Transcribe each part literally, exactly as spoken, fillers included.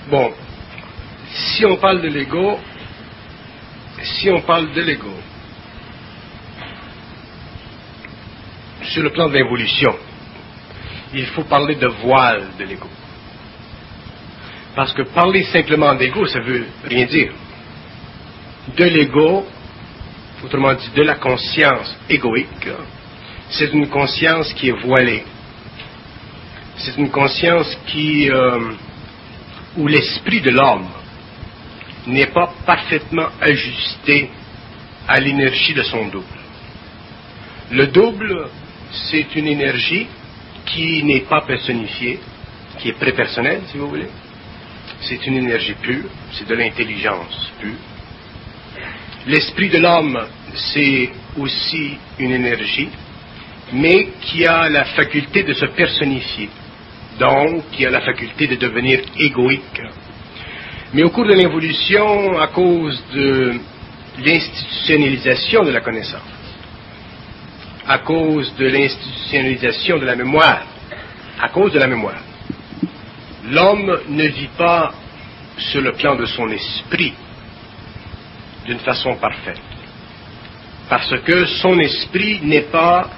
Bon, si on parle de l'ego, si on parle de l'ego, sur le plan de l'évolution, il faut parler de voile de l'ego. Parce que parler simplement d'ego, ça veut rien dire. De l'ego, autrement dit de la conscience égoïque, c'est une conscience qui est voilée. C'est une conscience qui, euh, où l'esprit de l'homme n'est pas parfaitement ajusté à l'énergie de son double. Le double, c'est une énergie qui n'est pas personnifiée, qui est prépersonnelle, si vous voulez. C'est une énergie pure, c'est de l'intelligence pure. L'esprit de l'homme, c'est aussi une énergie, mais qui a la faculté de se personnifier, donc qui a la faculté de devenir égoïque. Mais au cours de l'évolution, à cause de l'institutionnalisation de la connaissance, à cause de l'institutionnalisation de la mémoire, à cause de la mémoire, l'homme ne vit pas sur le plan de son esprit d'une façon parfaite. Parce que son esprit n'est pas,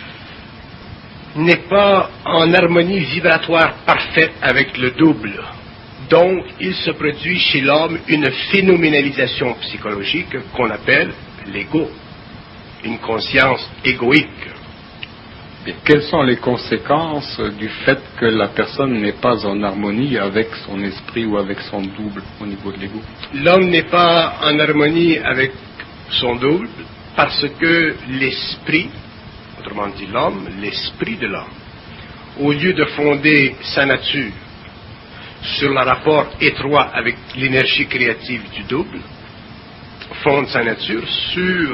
n'est pas en harmonie vibratoire parfaite avec le double. Donc, il se produit chez l'homme une phénoménalisation psychologique qu'on appelle l'ego, une conscience égoïque. Et quelles sont les conséquences du fait que la personne n'est pas en harmonie avec son esprit ou avec son double au niveau de l'ego? L'homme n'est pas en harmonie avec son double parce que l'esprit, autrement dit l'homme, l'esprit de l'homme, au lieu de fonder sa nature sur le rapport étroit avec l'énergie créative du double, fonde sa nature sur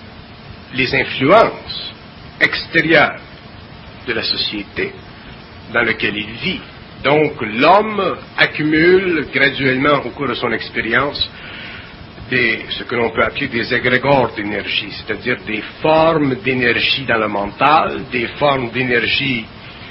les influences extérieures de la société dans laquelle il vit. Donc l'homme accumule graduellement au cours de son expérience des, ce que l'on peut appeler des égrégores d'énergie, c'est-à-dire des formes d'énergie dans le mental, des formes d'énergie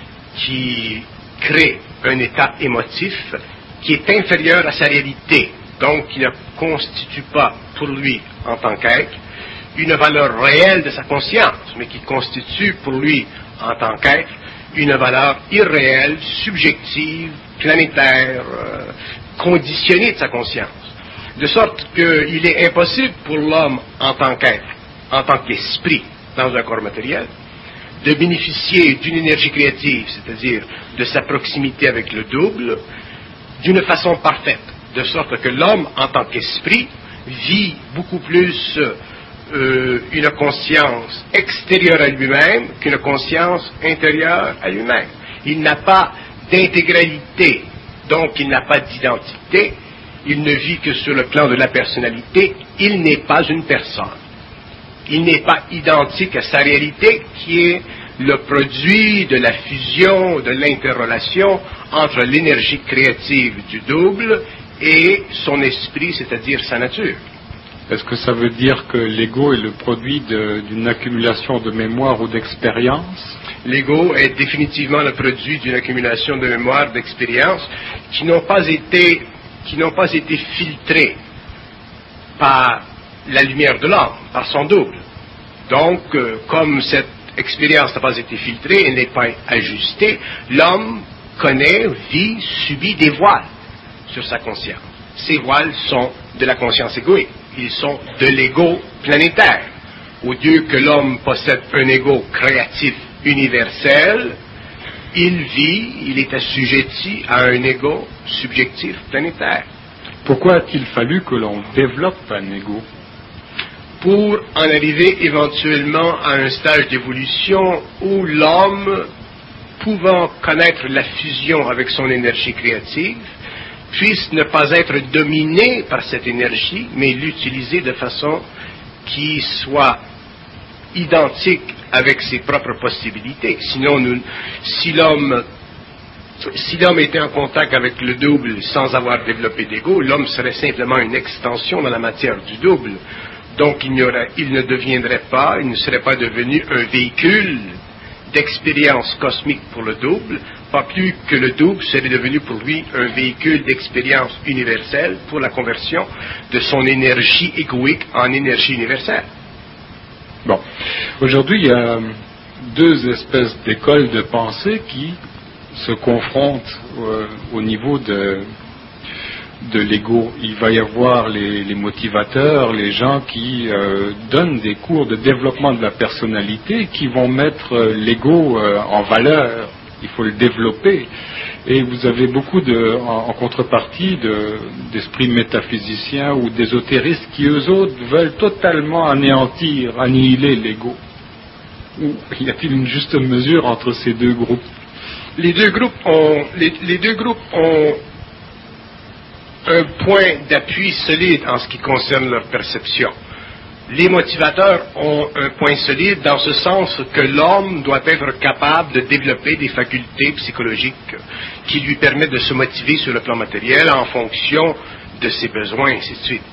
qui créent un état émotif qui est inférieur à sa réalité, donc qui ne constitue pas pour lui en tant qu'être une valeur réelle de sa conscience, mais qui constitue pour lui en tant qu'être une valeur irréelle, subjective, planétaire, euh, conditionnée de sa conscience. De sorte qu'il est impossible pour l'homme en tant qu'être, en tant qu'esprit dans un corps matériel, de bénéficier d'une énergie créative, c'est-à-dire de sa proximité avec le double, d'une façon parfaite. De sorte que l'homme en tant qu'esprit vit beaucoup plus Euh, une conscience extérieure à lui-même qu'une conscience intérieure à lui-même. Il n'a pas d'intégralité, donc il n'a pas d'identité, il ne vit que sur le plan de la personnalité, il n'est pas une personne. Il n'est pas identique à sa réalité qui est le produit de la fusion, de l'interrelation entre l'énergie créative du double et son esprit, c'est-à-dire sa nature. Est-ce que ça veut dire que l'ego est le produit de, d'une accumulation de mémoire ou d'expérience? L'ego est définitivement le produit d'une accumulation de mémoire, d'expérience qui n'ont pas été, qui n'ont pas été filtrées par la lumière de l'homme, par son double. Donc, euh, comme cette expérience n'a pas été filtrée, elle n'est pas ajustée, l'homme connaît, vit, subit des voiles sur sa conscience. Ces voiles sont de la conscience égoïque. Ils sont de l'ego planétaire. Au lieu que l'homme possède un ego créatif universel, il vit, il est assujetti à un ego subjectif planétaire. Pourquoi a-t-il fallu que l'on développe un ego? Pour en arriver éventuellement à un stage d'évolution où l'homme, pouvant connaître la fusion avec son énergie créative, puisse ne pas être dominé par cette énergie, mais l'utiliser de façon qui soit identique avec ses propres possibilités. Sinon, nous, si l'homme, si l'homme était en contact avec le double sans avoir développé d'ego, l'homme serait simplement une extension dans la matière du double. Donc, il, n'y aurait, il ne deviendrait pas, il ne serait pas devenu un véhicule d'expérience cosmique pour le double, pas plus que le double serait devenu pour lui un véhicule d'expérience universelle pour la conversion de son énergie égoïque en énergie universelle. Bon, aujourd'hui, il y a deux espèces d'écoles de pensée qui se confrontent euh, au niveau de, de l'ego. Il va y avoir les, les motivateurs, les gens qui euh, donnent des cours de développement de la personnalité, qui vont mettre euh, l'ego euh, en valeur. Il faut le développer. Et vous avez beaucoup de, en, en contrepartie de, d'esprits métaphysiciens ou d'ésotéristes qui, eux autres, veulent totalement anéantir, annihiler l'ego. Ou y a-t-il une juste mesure entre ces deux groupes? Les deux groupes ont, les, les deux groupes ont un point d'appui solide en ce qui concerne leur perception. Les motivateurs ont un point solide dans ce sens que l'homme doit être capable de développer des facultés psychologiques qui lui permettent de se motiver sur le plan matériel en fonction de ses besoins, et ainsi de suite.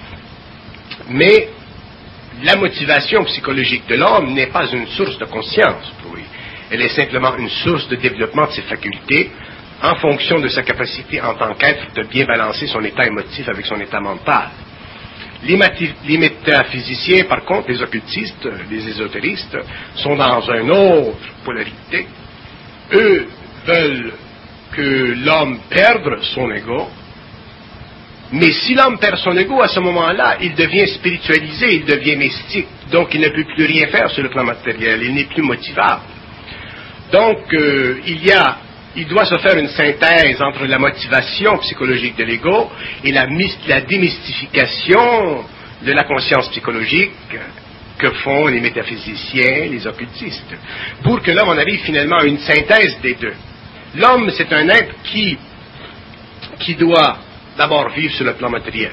Mais la motivation psychologique de l'homme n'est pas une source de conscience pour lui. Elle est simplement une source de développement de ses facultés en fonction de sa capacité en tant qu'être de bien balancer son état émotif avec son état mental. Les, mati- les métaphysiciens, par contre, les occultistes, les ésotéristes, sont dans une autre polarité. Eux veulent que l'homme perde son ego, mais si l'homme perd son ego, à ce moment-là, il devient spiritualisé, il devient mystique, donc il ne peut plus rien faire sur le plan matériel, il n'est plus motivable. Donc, euh, il y a il doit se faire une synthèse entre la motivation psychologique de l'ego et la, la démystification de la conscience psychologique que font les métaphysiciens, les occultistes, pour que l'homme en arrive finalement à une synthèse des deux. L'homme, c'est un être qui, qui doit d'abord vivre sur le plan matériel.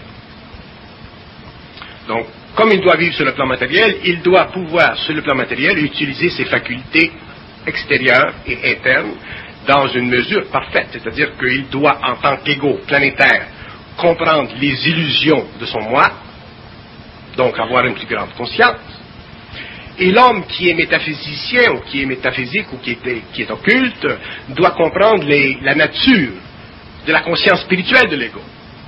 Donc, comme il doit vivre sur le plan matériel, il doit pouvoir, sur le plan matériel, utiliser ses facultés extérieures et internes dans une mesure parfaite, c'est-à-dire qu'il doit, en tant qu'ego planétaire, comprendre les illusions de son moi, donc avoir une plus grande conscience. Et l'homme qui est métaphysicien, ou qui est métaphysique, ou qui est, qui est occulte, doit comprendre les, la nature de la conscience spirituelle de l'ego.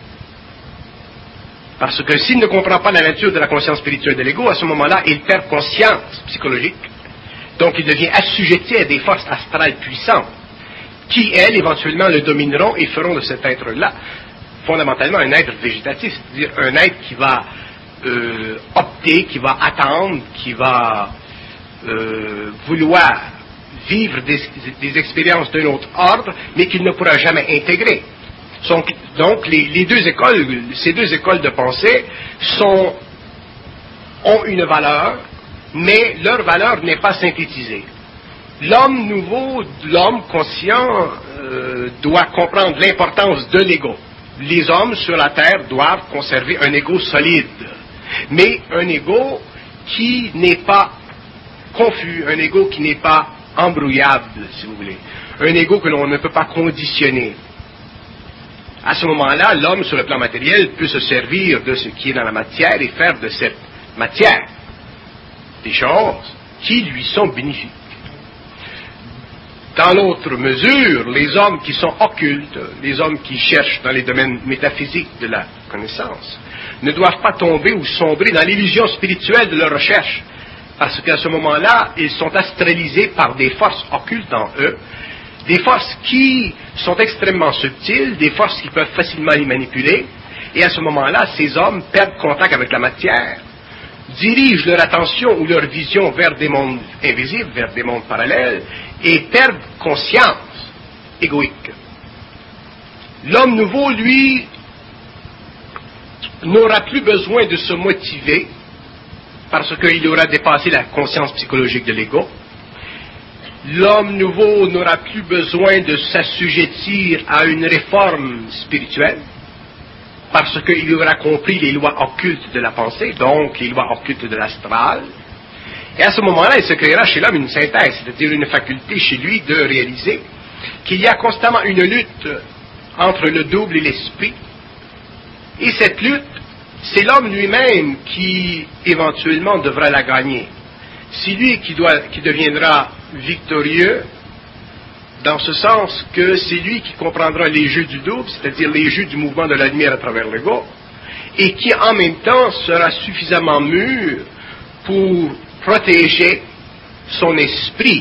Parce que s'il ne comprend pas la nature de la conscience spirituelle de l'ego, à ce moment-là, il perd conscience psychologique. Donc il devient assujetti à des forces astrales puissantes, qui, elles, éventuellement le domineront et feront de cet être-là, fondamentalement, un être végétatif, c'est-à-dire un être qui va euh, opter, qui va attendre, qui va euh, vouloir vivre des, des expériences d'un autre ordre, mais qu'il ne pourra jamais intégrer. Donc, les, les deux écoles, ces deux écoles de pensée sont, ont une valeur, mais leur valeur n'est pas synthétisée. L'homme nouveau, l'homme conscient, euh, doit comprendre l'importance de l'ego. Les hommes sur la terre doivent conserver un ego solide, mais un ego qui n'est pas confus, un ego qui n'est pas embrouillable, si vous voulez, un ego que l'on ne peut pas conditionner. À ce moment-là, l'homme sur le plan matériel peut se servir de ce qui est dans la matière et faire de cette matière des choses qui lui sont bénéfiques. Dans l'autre mesure, les hommes qui sont occultes, les hommes qui cherchent dans les domaines métaphysiques de la connaissance, ne doivent pas tomber ou sombrer dans l'illusion spirituelle de leur recherche, parce qu'à ce moment-là, ils sont astralisés par des forces occultes en eux, des forces qui sont extrêmement subtiles, des forces qui peuvent facilement les manipuler, et à ce moment-là, ces hommes perdent contact avec la matière, dirigent leur attention ou leur vision vers des mondes invisibles, vers des mondes parallèles, et perdent conscience égoïque. L'homme nouveau, lui, n'aura plus besoin de se motiver, parce qu'il aura dépassé la conscience psychologique de l'ego. L'homme nouveau n'aura plus besoin de s'assujettir à une réforme spirituelle, parce qu'il aura compris les lois occultes de la pensée, donc les lois occultes de l'astral. Et à ce moment-là, il se créera chez l'homme une synthèse, c'est-à-dire une faculté chez lui de réaliser qu'il y a constamment une lutte entre le double et l'esprit. Et cette lutte, c'est l'homme lui-même qui, éventuellement, devra la gagner. C'est lui qui, doit, qui deviendra victorieux dans ce sens que c'est lui qui comprendra les jeux du double, c'est-à-dire les jeux du mouvement de la lumière à travers l'ego, et qui en même temps sera suffisamment mûr pour protéger son esprit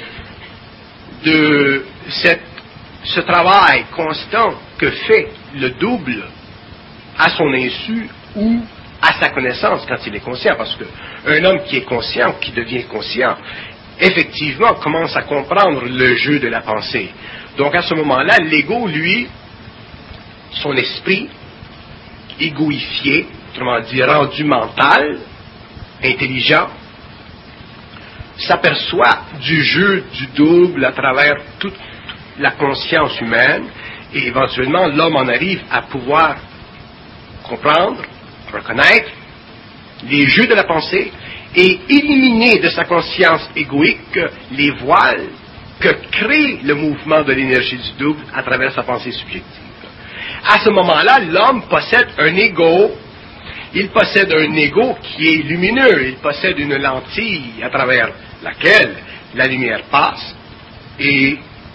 de cette, ce travail constant que fait le double à son insu ou à sa connaissance quand il est conscient, parce qu'un homme qui est conscient, qui devient conscient, effectivement commence à comprendre le jeu de la pensée. Donc à ce moment-là, l'ego, lui, son esprit, égoïfié, autrement dit rendu mental, intelligent, s'aperçoit du jeu du double à travers toute la conscience humaine, et éventuellement l'homme en arrive à pouvoir comprendre, reconnaître les jeux de la pensée et éliminer de sa conscience égoïque les voiles que crée le mouvement de l'énergie du double à travers sa pensée subjective. À ce moment-là, l'homme possède un ego, il possède un ego qui est lumineux, il possède une lentille à travers laquelle la lumière passe et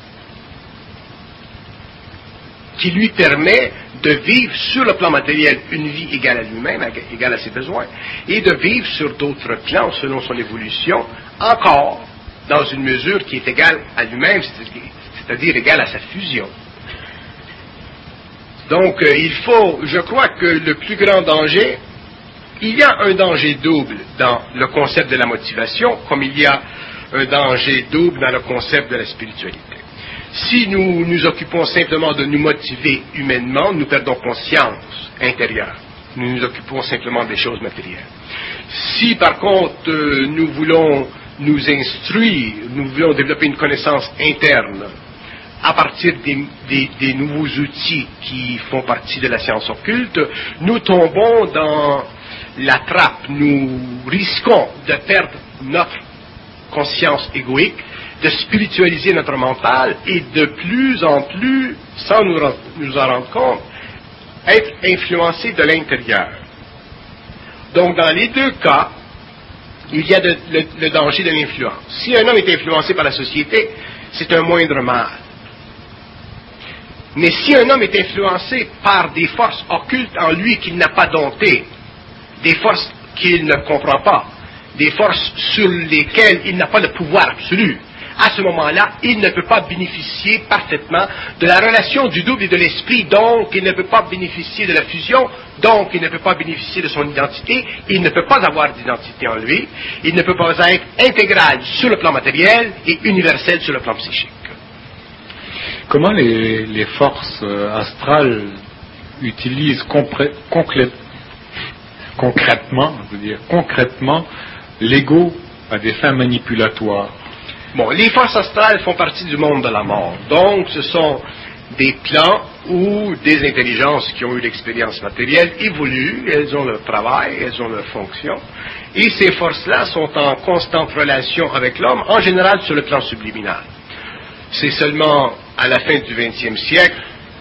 qui lui permet de vivre sur le plan matériel une vie égale à lui-même, égale à ses besoins, et de vivre sur d'autres plans selon son évolution, encore dans une mesure qui est égale à lui-même, c'est-à-dire égale à sa fusion. Donc, euh, il faut, je crois que le plus grand danger, il y a un danger double dans le concept de la motivation, comme il y a un danger double dans le concept de la spiritualité. Si nous nous occupons simplement de nous motiver humainement, nous perdons conscience intérieure. Nous nous occupons simplement des choses matérielles. Si par contre euh, nous voulons nous instruire, nous voulons développer une connaissance interne à partir des, des, des nouveaux outils qui font partie de la science occulte, nous tombons dans la trappe, nous risquons de perdre notre conscience égoïque, de spiritualiser notre mental et de plus en plus, sans nous, nous en rendre compte, être influencé de l'intérieur. Donc dans les deux cas, il y a de, le, le danger de l'influence. Si un homme est influencé par la société, c'est un moindre mal. Mais si un homme est influencé par des forces occultes en lui qu'il n'a pas domptées, des forces qu'il ne comprend pas, des forces sur lesquelles il n'a pas le pouvoir absolu, à ce moment-là, il ne peut pas bénéficier parfaitement de la relation du double et de l'esprit, donc il ne peut pas bénéficier de la fusion, donc il ne peut pas bénéficier de son identité, il ne peut pas avoir d'identité en lui, il ne peut pas être intégral sur le plan matériel et universel sur le plan psychique. Comment les, les forces euh, astrales utilisent compré, concré, concrètement, je veux dire, concrètement l'ego à des fins manipulatoires? Bon, les forces astrales font partie du monde de la mort. Donc, ce sont des plans où des intelligences qui ont eu l'expérience matérielle évoluent, elles ont leur travail, elles ont leur fonction, et ces forces-là sont en constante relation avec l'homme, en général sur le plan subliminal. C'est seulement à la fin du vingtième siècle,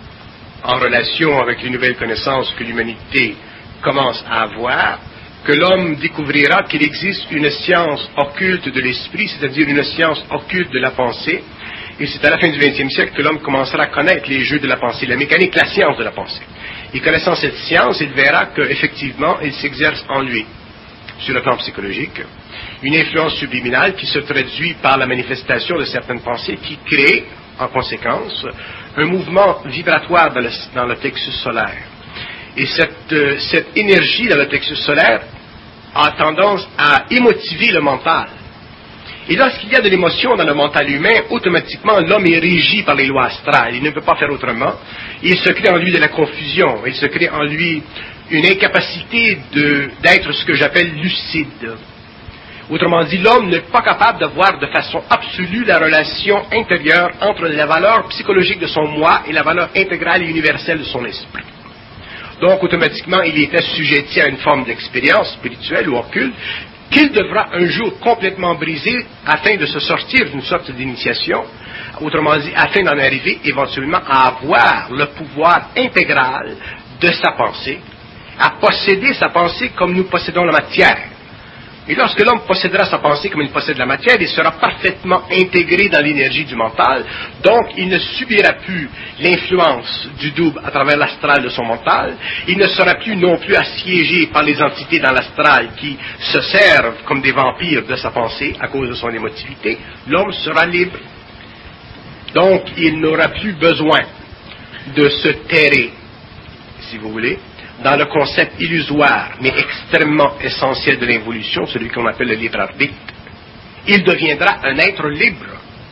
en relation avec les nouvelles connaissances que l'humanité commence à avoir, que l'homme découvrira qu'il existe une science occulte de l'esprit, c'est-à-dire une science occulte de la pensée, et c'est à la fin du vingtième siècle que l'homme commencera à connaître les jeux de la pensée, la mécanique, la science de la pensée. Et connaissant cette science, il verra qu'effectivement, il s'exerce en lui, sur le plan psychologique, une influence subliminale qui se traduit par la manifestation de certaines pensées qui créent, en conséquence, un mouvement vibratoire dans le, dans le plexus solaire. Et cette, euh, cette énergie dans le plexus solaire a tendance à émotiver le mental. Et lorsqu'il y a de l'émotion dans le mental humain, automatiquement l'homme est régi par les lois astrales. Il ne peut pas faire autrement. Il se crée en lui de la confusion. Il se crée en lui une incapacité de, d'être ce que j'appelle lucide. Autrement dit, l'homme n'est pas capable de voir de façon absolue la relation intérieure entre la valeur psychologique de son moi et la valeur intégrale et universelle de son esprit. Donc, automatiquement, il est assujetti à une forme d'expérience spirituelle ou occulte qu'il devra un jour complètement briser afin de se sortir d'une sorte d'initiation, autrement dit, afin d'en arriver éventuellement à avoir le pouvoir intégral de sa pensée, à posséder sa pensée comme nous possédons la matière. Et lorsque l'homme possédera sa pensée comme il possède la matière, il sera parfaitement intégré dans l'énergie du mental, donc il ne subira plus l'influence du double à travers l'astral de son mental, il ne sera plus non plus assiégé par les entités dans l'astral qui se servent comme des vampires de sa pensée à cause de son émotivité. L'homme sera libre. Donc il n'aura plus besoin de se terrer, si vous voulez, dans le concept illusoire, mais extrêmement essentiel de l'évolution, celui qu'on appelle le libre arbitre. Il deviendra un être libre.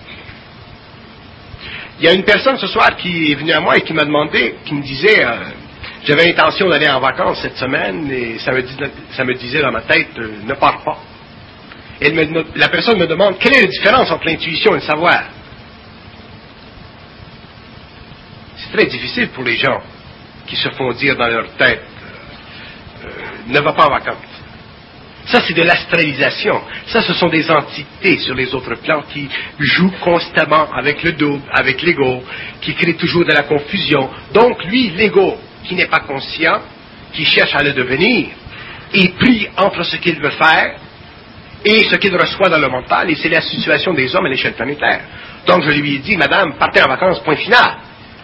Il y a une personne ce soir qui est venue à moi et qui m'a demandé, qui me disait, euh, j'avais l'intention d'aller en vacances cette semaine, et ça me, dis, ça me disait dans ma tête, euh, ne pars pas. Et me, la personne me demande, quelle est la différence entre l'intuition et le savoir? C'est très difficile pour les gens qui se font dire dans leur tête, euh, euh, ne va pas en vacances. Ça, c'est de l'astralisation. Ça, ce sont des entités sur les autres plans qui jouent constamment avec le double, avec l'ego, qui créent toujours de la confusion. Donc, lui, l'ego, qui n'est pas conscient, qui cherche à le devenir, est pris entre ce qu'il veut faire et ce qu'il reçoit dans le mental, et c'est la situation des hommes à l'échelle planétaire. Donc, je lui ai dit, madame, partez en vacances, point final.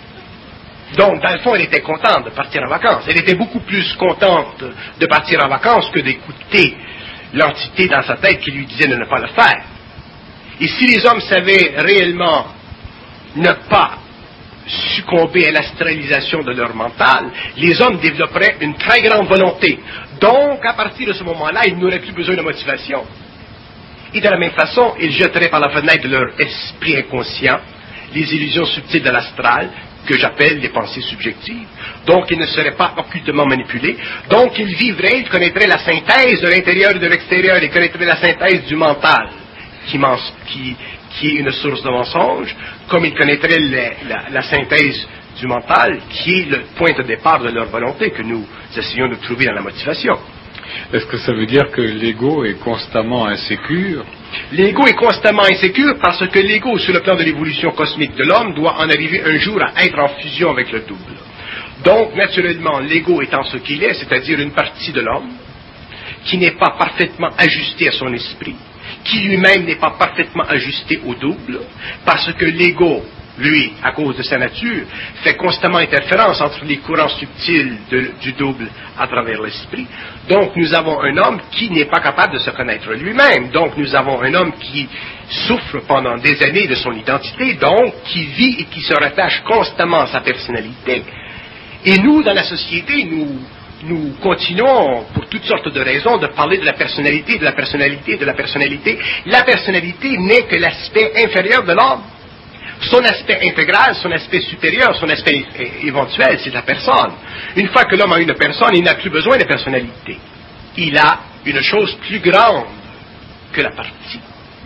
Donc, dans le fond, elle était contente de partir en vacances. Elle était beaucoup plus contente de partir en vacances que d'écouter l'entité dans sa tête qui lui disait de ne pas le faire. Et si les hommes savaient réellement ne pas succomber à l'astralisation de leur mental, les hommes développeraient une très grande volonté. Donc, à partir de ce moment-là, ils n'auraient plus besoin de motivation. Et de la même façon, ils jetteraient par la fenêtre de leur esprit inconscient les illusions subtiles de l'astral, que j'appelle les pensées subjectives. Donc, ils ne seraient pas occultement manipulés. Donc, ils vivraient, ils connaîtraient la synthèse de l'intérieur et de l'extérieur, ils connaîtraient la synthèse du mental, qui, qui, qui est une source de mensonge, comme ils connaîtraient la, la, la synthèse du mental, qui est le point de départ de leur volonté, que nous essayons de trouver dans la motivation. Est-ce que ça veut dire que l'ego est constamment insécure? L'ego est constamment insécure parce que l'ego, sur le plan de l'évolution cosmique de l'homme, doit en arriver un jour à être en fusion avec le double. Donc, naturellement, l'ego étant ce qu'il est, c'est-à-dire une partie de l'homme, qui n'est pas parfaitement ajustée à son esprit, qui lui-même n'est pas parfaitement ajusté au double, parce que l'ego, lui, à cause de sa nature, fait constamment interférence entre les courants subtils de, du double à travers l'esprit. Donc, nous avons un homme qui n'est pas capable de se connaître lui-même. Donc, nous avons un homme qui souffre pendant des années de son identité, donc, qui vit et qui se rattache constamment à sa personnalité. Et nous, dans la société, nous, nous continuons, pour toutes sortes de raisons, de parler de la personnalité, de la personnalité, de la personnalité. La personnalité n'est que l'aspect inférieur de l'homme. Son aspect intégral, son aspect supérieur, son aspect éventuel, c'est la personne. Une fois que l'homme a une personne, il n'a plus besoin de personnalité. Il a une chose plus grande que la partie.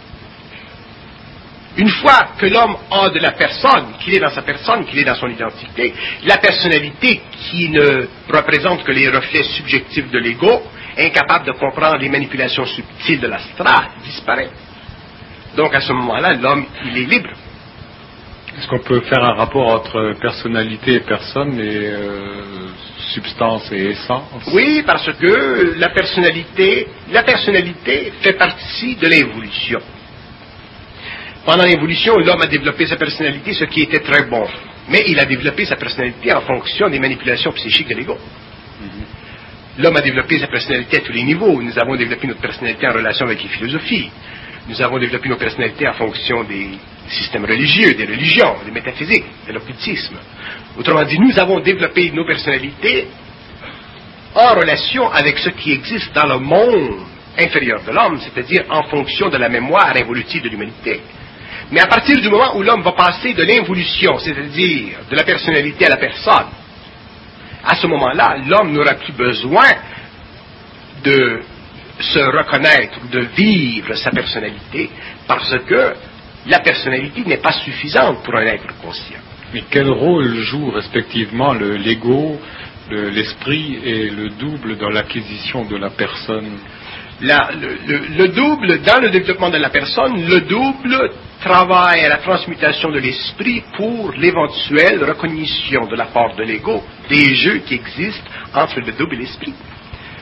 Une fois que l'homme a de la personne, qu'il est dans sa personne, qu'il est dans son identité, la personnalité qui ne représente que les reflets subjectifs de l'ego, incapable de comprendre les manipulations subtiles de l'astral, disparaît. Donc à ce moment-là, l'homme, il est libre. Est-ce qu'on peut faire un rapport entre personnalité et personne et euh, substance et essence? Oui, parce que la personnalité, la personnalité fait partie de l'évolution. Pendant l'évolution, l'homme a développé sa personnalité, ce qui était très bon. Mais il a développé sa personnalité en fonction des manipulations psychiques de l'ego. Mm-hmm. L'homme a développé sa personnalité à tous les niveaux. Nous avons développé notre personnalité en relation avec les philosophies. Nous avons développé nos personnalités en fonction des systèmes religieux, des religions, des métaphysiques, de l'occultisme. Autrement dit, nous avons développé nos personnalités en relation avec ce qui existe dans le monde inférieur de l'homme, c'est-à-dire en fonction de la mémoire évolutive de l'humanité. Mais à partir du moment où l'homme va passer de l'involution, c'est-à-dire de la personnalité à la personne, à ce moment-là, l'homme n'aura plus besoin de se reconnaître, de vivre sa personnalité, parce que la personnalité n'est pas suffisante pour un être conscient. Mais quel rôle joue respectivement le, l'ego, le, l'esprit et le double dans l'acquisition de la personne? La, le, le, le double, dans le développement de la personne, le double travaille à la transmutation de l'esprit pour l'éventuelle recognition de la part de l'ego des jeux qui existent entre le double et l'esprit.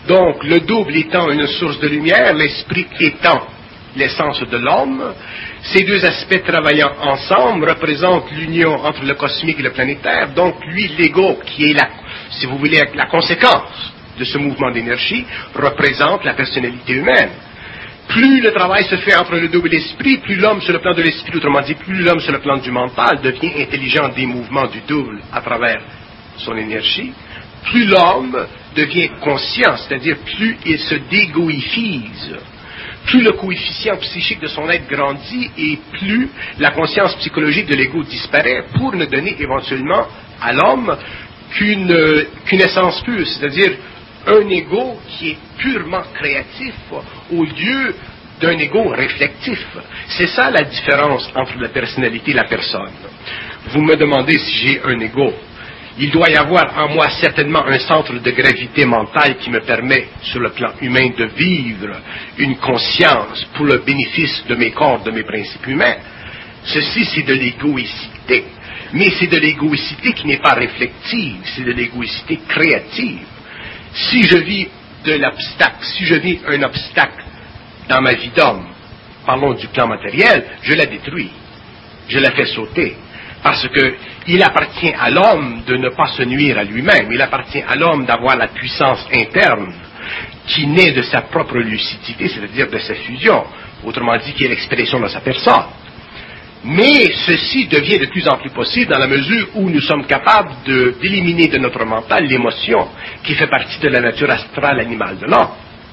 Donc, le double étant une source de lumière, l'esprit étant l'essence de l'homme, ces deux aspects travaillant ensemble représentent l'union entre le cosmique et le planétaire. Donc, lui, l'ego, qui est, la, si vous voulez, la conséquence de ce mouvement d'énergie, représente la personnalité humaine. Plus le travail se fait entre le double esprit, plus l'homme sur le plan de l'esprit, autrement dit, plus l'homme sur le plan du mental devient intelligent des mouvements du double à travers son énergie, plus l'homme devient conscient, c'est-à-dire plus il se dégoïfise, plus le coefficient psychique de son être grandit et plus la conscience psychologique de l'ego disparaît pour ne donner éventuellement à l'homme qu'une, qu'une essence pure, c'est-à-dire un ego qui est purement créatif au lieu d'un ego réflectif. C'est ça la différence entre la personnalité et la personne. Vous me demandez si j'ai un ego. Il doit y avoir en moi certainement un centre de gravité mentale qui me permet, sur le plan humain, de vivre une conscience pour le bénéfice de mes corps, de mes principes humains. Ceci, c'est de l'égoïcité. Mais c'est de l'égoïcité qui n'est pas réflective, c'est de l'égoïcité créative. Si je vis de l'obstacle, si je vis un obstacle dans ma vie d'homme, parlons du plan matériel, je la détruis, je la fais sauter. Parce qu'il appartient à l'homme de ne pas se nuire à lui-même, il appartient à l'homme d'avoir la puissance interne qui naît de sa propre lucidité, c'est-à-dire de sa fusion, autrement dit qui est l'expression de sa personne. Mais ceci devient de plus en plus possible dans la mesure où nous sommes capables de, d'éliminer de notre mental l'émotion qui fait partie de la nature astrale animale de l'homme.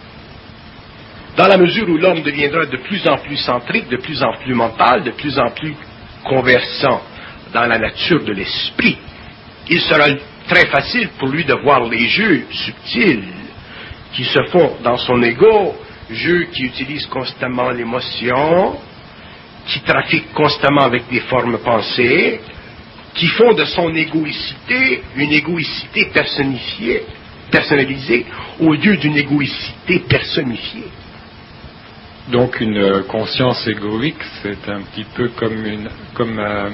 Dans la mesure où l'homme deviendra de plus en plus centrique, de plus en plus mental, de plus en plus conversant dans la nature de l'esprit, il sera très facile pour lui de voir les jeux subtils qui se font dans son ego, jeux qui utilisent constamment l'émotion, qui trafiquent constamment avec des formes pensées, qui font de son égoïcité une égoïcité personnifiée, personnalisée, au lieu d'une égoïcité personnifiée. Donc une conscience égoïque, c'est un petit peu comme une, comme un,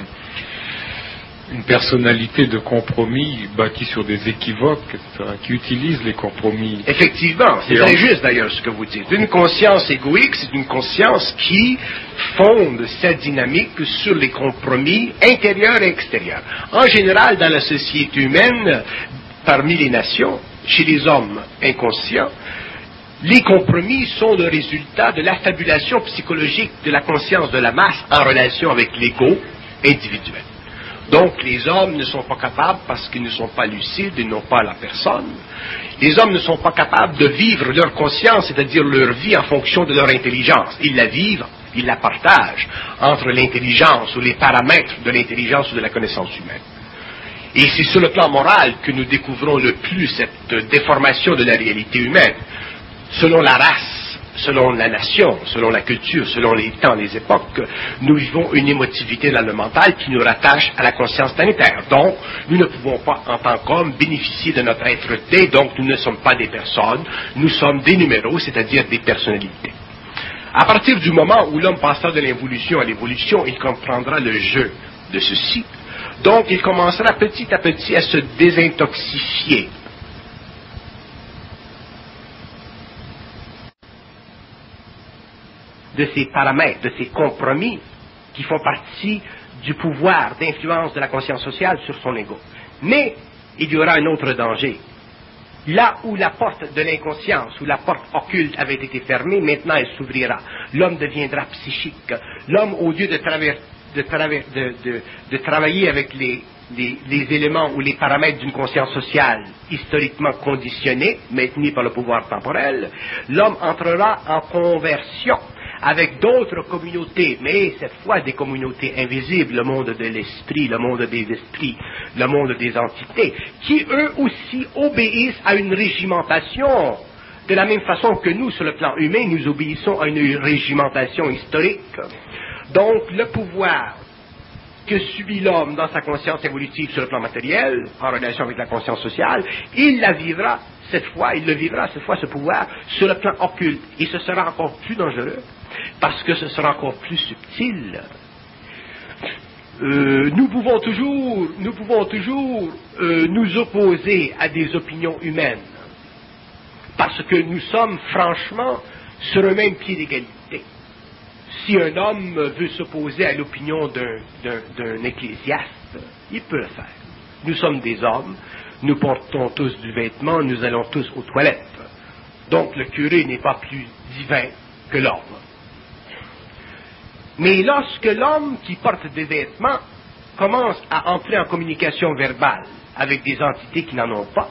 une personnalité de compromis bâtie sur des équivoques, et cetera, qui utilise les compromis. Effectivement, c'est très juste d'ailleurs ce que vous dites. Une conscience égoïque, c'est une conscience qui fonde sa dynamique sur les compromis intérieurs et extérieurs. En général, dans la société humaine, parmi les nations, chez les hommes inconscients, les compromis sont le résultat de l'affabulation psychologique de la conscience de la masse en relation avec l'ego individuel. Donc, les hommes ne sont pas capables, parce qu'ils ne sont pas lucides, ils n'ont pas la personne, les hommes ne sont pas capables de vivre leur conscience, c'est-à-dire leur vie en fonction de leur intelligence. Ils la vivent, ils la partagent entre l'intelligence ou les paramètres de l'intelligence ou de la connaissance humaine. Et c'est sur le plan moral que nous découvrons le plus cette déformation de la réalité humaine. Selon la race, selon la nation, selon la culture, selon les temps, les époques, nous vivons une émotivité dans le mental qui nous rattache à la conscience planétaire. Donc, nous ne pouvons pas, en tant qu'hommes, bénéficier de notre être-té, donc nous ne sommes pas des personnes, nous sommes des numéros, c'est-à-dire des personnalités. À partir du moment où l'homme passera de l'involution à l'évolution, il comprendra le jeu de ceci. Donc, il commencera petit à petit à se désintoxifier. De ces paramètres, de ces compromis qui font partie du pouvoir d'influence de la conscience sociale sur son ego. Mais il y aura un autre danger. Là où la porte de l'inconscience, où la porte occulte avait été fermée, maintenant elle s'ouvrira. L'homme deviendra psychique. L'homme, au lieu de, travers, de, travers, de, de, de travailler avec les, les, les éléments ou les paramètres d'une conscience sociale historiquement conditionnée, maintenue par le pouvoir temporel, l'homme entrera en conversion avec d'autres communautés, mais cette fois des communautés invisibles, le monde de l'esprit, le monde des esprits, le monde des entités, qui eux aussi obéissent à une régimentation, de la même façon que nous, sur le plan humain, nous obéissons à une régimentation historique. Donc, le pouvoir que subit l'homme dans sa conscience évolutive sur le plan matériel, en relation avec la conscience sociale, il la vivra cette fois, il le vivra cette fois, ce pouvoir, sur le plan occulte. Et ce sera encore plus dangereux, parce que ce sera encore plus subtil. Euh, nous pouvons toujours, nous pouvons toujours euh, nous opposer à des opinions humaines, parce que nous sommes franchement sur un même pied d'égalité. Si un homme veut s'opposer à l'opinion d'un, d'un, d'un ecclésiaste, il peut le faire. Nous sommes des hommes, nous portons tous du vêtement, nous allons tous aux toilettes. Donc le curé n'est pas plus divin que l'homme. Mais lorsque l'homme qui porte des vêtements commence à entrer en communication verbale avec des entités qui n'en ont pas,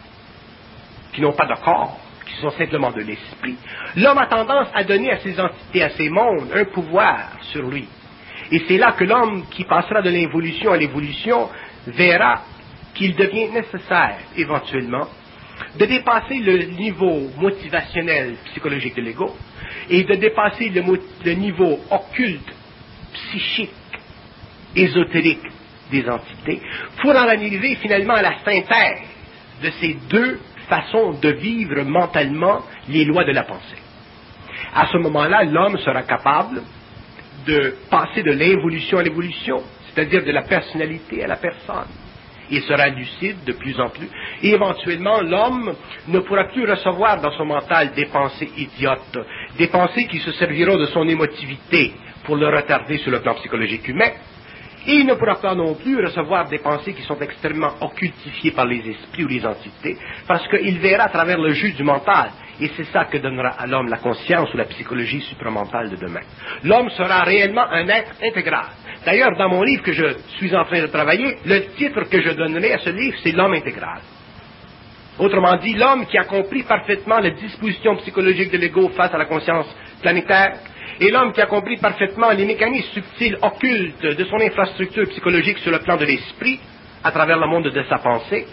qui n'ont pas de corps, qui sont simplement de l'esprit, l'homme a tendance à donner à ces entités, à ces mondes, un pouvoir sur lui. Et c'est là que l'homme qui passera de l'involution à l'évolution verra qu'il devient nécessaire, éventuellement, de dépasser le niveau motivationnel psychologique de l'ego et de dépasser le, le niveau occulte, psychique, ésotérique des entités, pour en arriver finalement à la synthèse de ces deux façons de vivre mentalement les lois de la pensée. À ce moment-là, l'homme sera capable de passer de l'involution à l'évolution, c'est-à-dire de la personnalité à la personne. Il sera lucide de plus en plus, et éventuellement, l'homme ne pourra plus recevoir dans son mental des pensées idiotes, des pensées qui se serviront de son émotivité pour le retarder sur le plan psychologique humain, et il ne pourra pas non plus recevoir des pensées qui sont extrêmement occultifiées par les esprits ou les entités, parce qu'il verra à travers le jus du mental, et c'est ça que donnera à l'homme la conscience ou la psychologie supramentale de demain. L'homme sera réellement un être intégral. D'ailleurs, dans mon livre que je suis en train de travailler, le titre que je donnerai à ce livre, c'est l'homme intégral. Autrement dit, l'homme qui a compris parfaitement les dispositions psychologiques de l'ego face à la conscience planétaire, et l'homme qui a compris parfaitement les mécanismes subtils occultes de son infrastructure psychologique sur le plan de l'esprit, à travers le monde de sa pensée,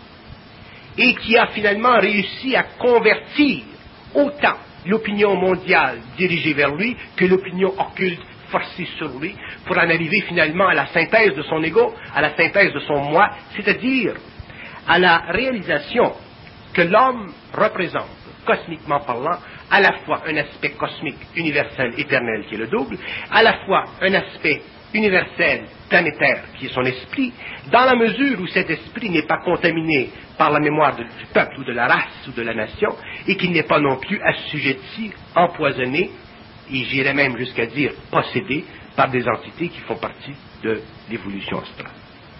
et qui a finalement réussi à convertir autant l'opinion mondiale dirigée vers lui que l'opinion occulte forcée sur lui, pour en arriver finalement à la synthèse de son ego, à la synthèse de son moi, c'est-à-dire à la réalisation que l'homme représente, cosmiquement parlant, à la fois un aspect cosmique, universel, éternel, qui est le double, à la fois un aspect universel, planétaire, qui est son esprit, dans la mesure où cet esprit n'est pas contaminé par la mémoire de, du peuple ou de la race ou de la nation, et qu'il n'est pas non plus assujetti, empoisonné, et j'irais même jusqu'à dire possédé par des entités qui font partie de l'évolution astrale.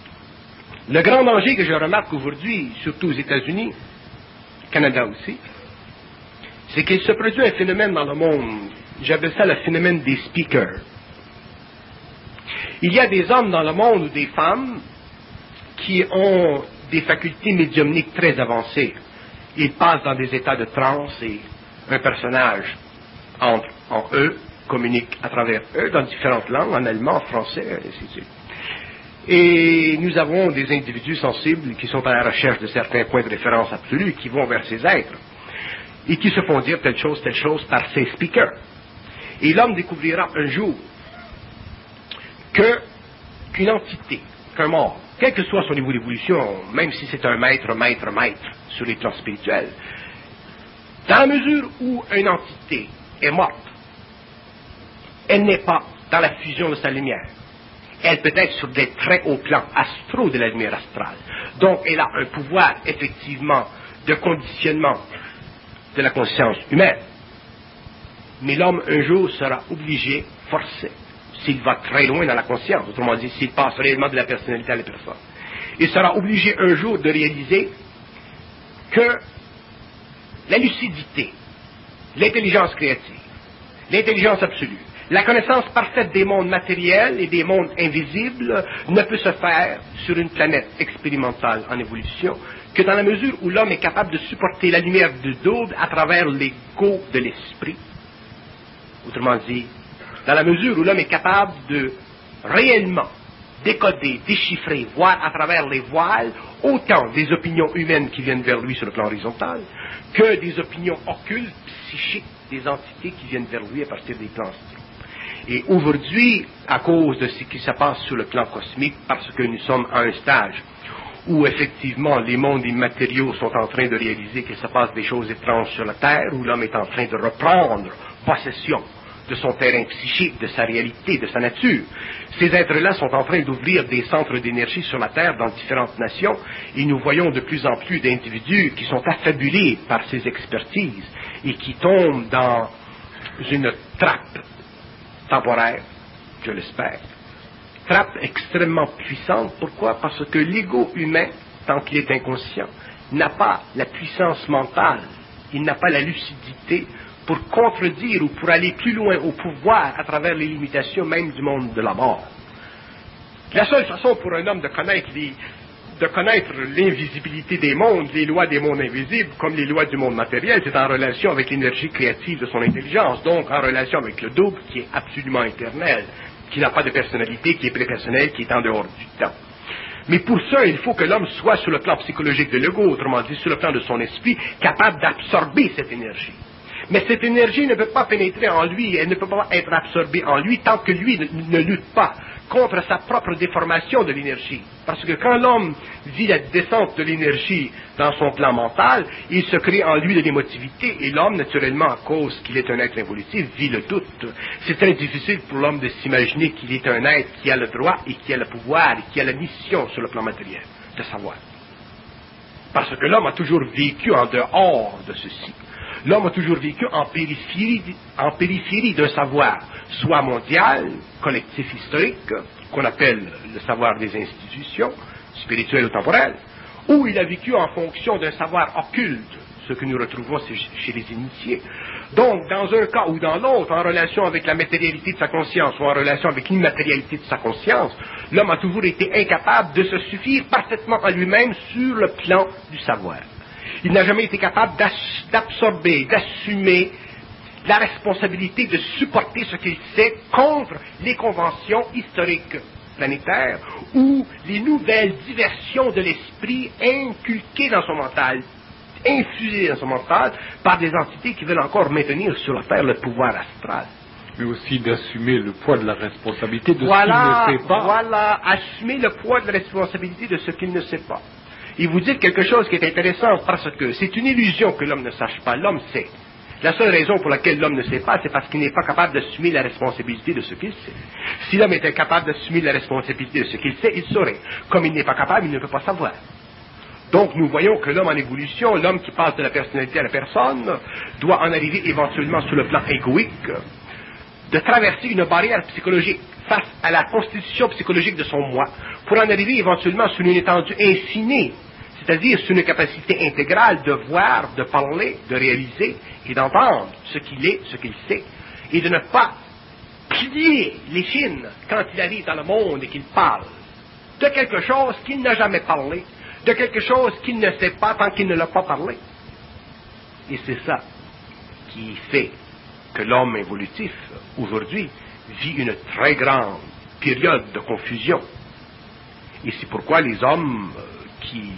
Le grand danger que je remarque aujourd'hui, surtout aux États-Unis, Canada aussi, c'est qu'il se produit un phénomène dans le monde, j'appelle ça le phénomène des speakers. Il y a des hommes dans le monde ou des femmes qui ont des facultés médiumniques très avancées. Ils passent dans des états de transe et un personnage entre en eux, communique à travers eux dans différentes langues, en allemand, en français, et ainsi de suite. Et nous avons des individus sensibles qui sont à la recherche de certains points de référence absolus, qui vont vers ces êtres, et qui se font dire telle chose, telle chose par ces speakers. Et l'homme découvrira un jour que, qu'une entité, qu'un mort, quel que soit son niveau d'évolution, même si c'est un maître, maître, maître sur les plans spirituels, dans la mesure où une entité est morte, elle n'est pas dans la fusion de sa lumière. Elle peut être sur des très hauts plans astraux de la lumière astrale. Donc, elle a un pouvoir, effectivement, de conditionnement de la conscience humaine. Mais l'homme, un jour, sera obligé, forcé, s'il va très loin dans la conscience, autrement dit, s'il passe réellement de la personnalité à la personne, il sera obligé un jour de réaliser que la lucidité, l'intelligence créative, l'intelligence absolue, la connaissance parfaite des mondes matériels et des mondes invisibles ne peut se faire sur une planète expérimentale en évolution que dans la mesure où l'homme est capable de supporter la lumière du double à travers l'ego de l'esprit. Autrement dit, dans la mesure où l'homme est capable de réellement décoder, déchiffrer, voir à travers les voiles autant des opinions humaines qui viennent vers lui sur le plan horizontal que des opinions occultes, psychiques, des entités qui viennent vers lui à partir des plans astraux. Et aujourd'hui, à cause de ce qui se passe sur le plan cosmique, parce que nous sommes à un stage où effectivement les mondes immatériaux sont en train de réaliser qu'il se passe des choses étranges sur la Terre, où l'homme est en train de reprendre possession de son terrain psychique, de sa réalité, de sa nature. Ces êtres-là sont en train d'ouvrir des centres d'énergie sur la Terre dans différentes nations, et nous voyons de plus en plus d'individus qui sont affabulés par ces expertises et qui tombent dans une trappe temporaire, je l'espère, trappe extrêmement puissante. Pourquoi? Parce que l'ego humain, tant qu'il est inconscient, n'a pas la puissance mentale, il n'a pas la lucidité pour contredire ou pour aller plus loin au pouvoir à travers les limitations même du monde de la mort. La seule façon pour un homme de connaître les, de connaître l'invisibilité des mondes, les lois des mondes invisibles, comme les lois du monde matériel, c'est en relation avec l'énergie créative de son intelligence, donc en relation avec le double qui est absolument éternel, qui n'a pas de personnalité, qui est prépersonnel, qui est en dehors du temps. Mais pour ça, il faut que l'homme soit sur le plan psychologique de l'ego, autrement dit, sur le plan de son esprit, capable d'absorber cette énergie. Mais cette énergie ne peut pas pénétrer en lui, elle ne peut pas être absorbée en lui tant que lui ne, ne lutte pas contre sa propre déformation de l'énergie. Parce que quand l'homme vit la descente de l'énergie dans son plan mental, il se crée en lui de l'émotivité, et l'homme, naturellement, à cause qu'il est un être évolutif, vit le doute. C'est très difficile pour l'homme de s'imaginer qu'il est un être qui a le droit et qui a le pouvoir et qui a la mission sur le plan matériel de savoir. Parce que l'homme a toujours vécu en dehors de ceci. L'homme a toujours vécu en périphérie, en périphérie d'un savoir, soit mondial, collectif historique, qu'on appelle le savoir des institutions, spirituelles ou temporelles, ou il a vécu en fonction d'un savoir occulte, ce que nous retrouvons chez les initiés. Donc, dans un cas ou dans l'autre, en relation avec la matérialité de sa conscience ou en relation avec l'immatérialité de sa conscience, l'homme a toujours été incapable de se suffire parfaitement à lui-même sur le plan du savoir. Il n'a jamais été capable d'absorber, d'assumer la responsabilité de supporter ce qu'il sait contre les conventions historiques planétaires ou les nouvelles diversions de l'esprit inculquées dans son mental, infusées dans son mental par des entités qui veulent encore maintenir sur la Terre le pouvoir astral. Mais aussi d'assumer le poids de la responsabilité de voilà, ce qu'il ne sait pas. Voilà, assumer le poids de la responsabilité de ce qu'il ne sait pas. Et vous dites quelque chose qui est intéressant parce que c'est une illusion que l'homme ne sache pas, l'homme sait. La seule raison pour laquelle l'homme ne sait pas, c'est parce qu'il n'est pas capable d'assumer la responsabilité de ce qu'il sait. Si l'homme était capable d'assumer la responsabilité de ce qu'il sait, il saurait. Comme il n'est pas capable, il ne peut pas savoir. Donc nous voyons que l'homme en évolution, l'homme qui passe de la personnalité à la personne, doit en arriver éventuellement sur le plan égoïque, de traverser une barrière psychologique face à la constitution psychologique de son moi, pour en arriver éventuellement sur une étendue infinie, c'est-à-dire sur une capacité intégrale de voir, de parler, de réaliser et d'entendre ce qu'il est, ce qu'il sait, et de ne pas plier les chines quand il arrive dans le monde et qu'il parle de quelque chose qu'il n'a jamais parlé, de quelque chose qu'il ne sait pas tant qu'il ne l'a pas parlé. Et c'est ça qui fait que l'homme évolutif, aujourd'hui, vit une très grande période de confusion. Et c'est pourquoi les hommes qui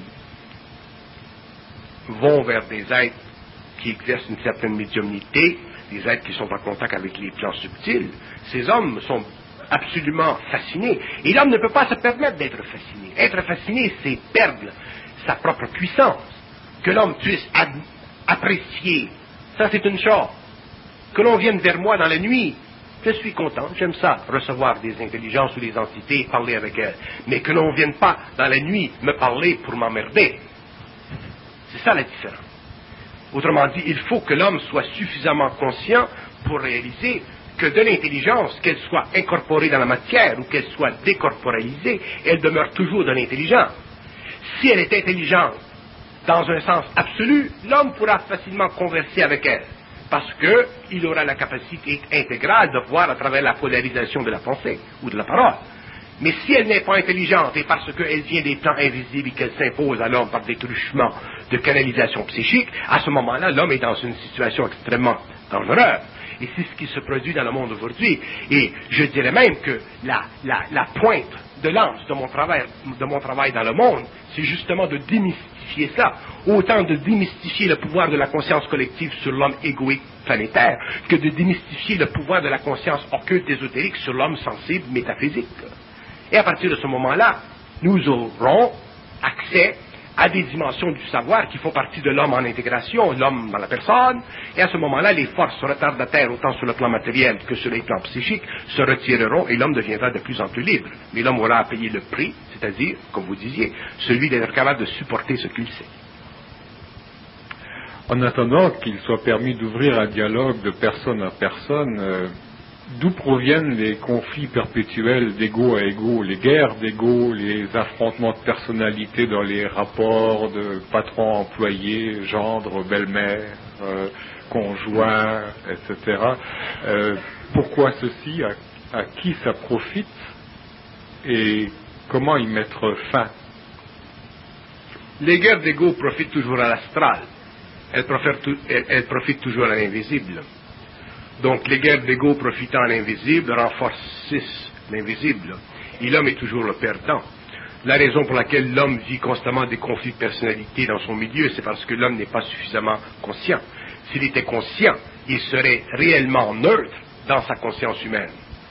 vont vers des êtres qui exercent une certaine médiumnité, des êtres qui sont en contact avec les plans subtils, ces hommes sont absolument fascinés. Et l'homme ne peut pas se permettre d'être fasciné. Être fasciné, c'est perdre sa propre puissance. Que l'homme puisse ad- apprécier, ça c'est une chose. Que l'on vienne vers moi dans la nuit, je suis content, j'aime ça, recevoir des intelligences ou des entités, parler avec elles. Mais que l'on ne vienne pas dans la nuit me parler pour m'emmerder. C'est ça la différence. Autrement dit, il faut que l'homme soit suffisamment conscient pour réaliser que de l'intelligence, qu'elle soit incorporée dans la matière ou qu'elle soit décorporalisée, elle demeure toujours de l'intelligence. Si elle est intelligente dans un sens absolu, l'homme pourra facilement converser avec elle. Parce qu'il aura la capacité intégrale de voir à travers la polarisation de la pensée ou de la parole. Mais si elle n'est pas intelligente et parce qu'elle vient des plans invisibles et qu'elle s'impose à l'homme par des truchements de canalisation psychique, à ce moment-là, l'homme est dans une situation extrêmement dangereuse. Et c'est ce qui se produit dans le monde aujourd'hui. Et je dirais même que la, la, la pointe de lance de mon travail, de mon travail dans le monde, c'est justement de démystifier ça. Autant de démystifier le pouvoir de la conscience collective sur l'homme égoïque planétaire, que de démystifier le pouvoir de la conscience occulte ésotérique sur l'homme sensible métaphysique. Et à partir de ce moment-là, nous aurons accès à des dimensions du savoir qui font partie de l'homme en intégration, l'homme dans la personne, et à ce moment-là, les forces retardataires, autant sur le plan matériel que sur le plan psychique, se retireront et l'homme deviendra de plus en plus libre. Mais l'homme aura à payer le prix, c'est-à-dire, comme vous disiez, celui d'être capable de supporter ce qu'il sait. En attendant qu'il soit permis d'ouvrir un dialogue de personne à personne, euh, d'où proviennent les conflits perpétuels d'ego à ego, les guerres d'ego, les affrontements de personnalité dans les rapports de patron-employé, gendre, belle-mère, euh, conjoint, et cetera. Euh, pourquoi ceci? À, à qui ça profite? Et comment y mettre fin? Les guerres d'ego profitent toujours à l'astral. Elles, elles, elles profitent toujours à l'invisible. Donc les guerres d'ego profitant à l'invisible renforcent l'invisible. Et l'homme est toujours le perdant. La raison pour laquelle l'homme vit constamment des conflits de personnalité dans son milieu, c'est parce que l'homme n'est pas suffisamment conscient. S'il était conscient, il serait réellement neutre dans sa conscience humaine.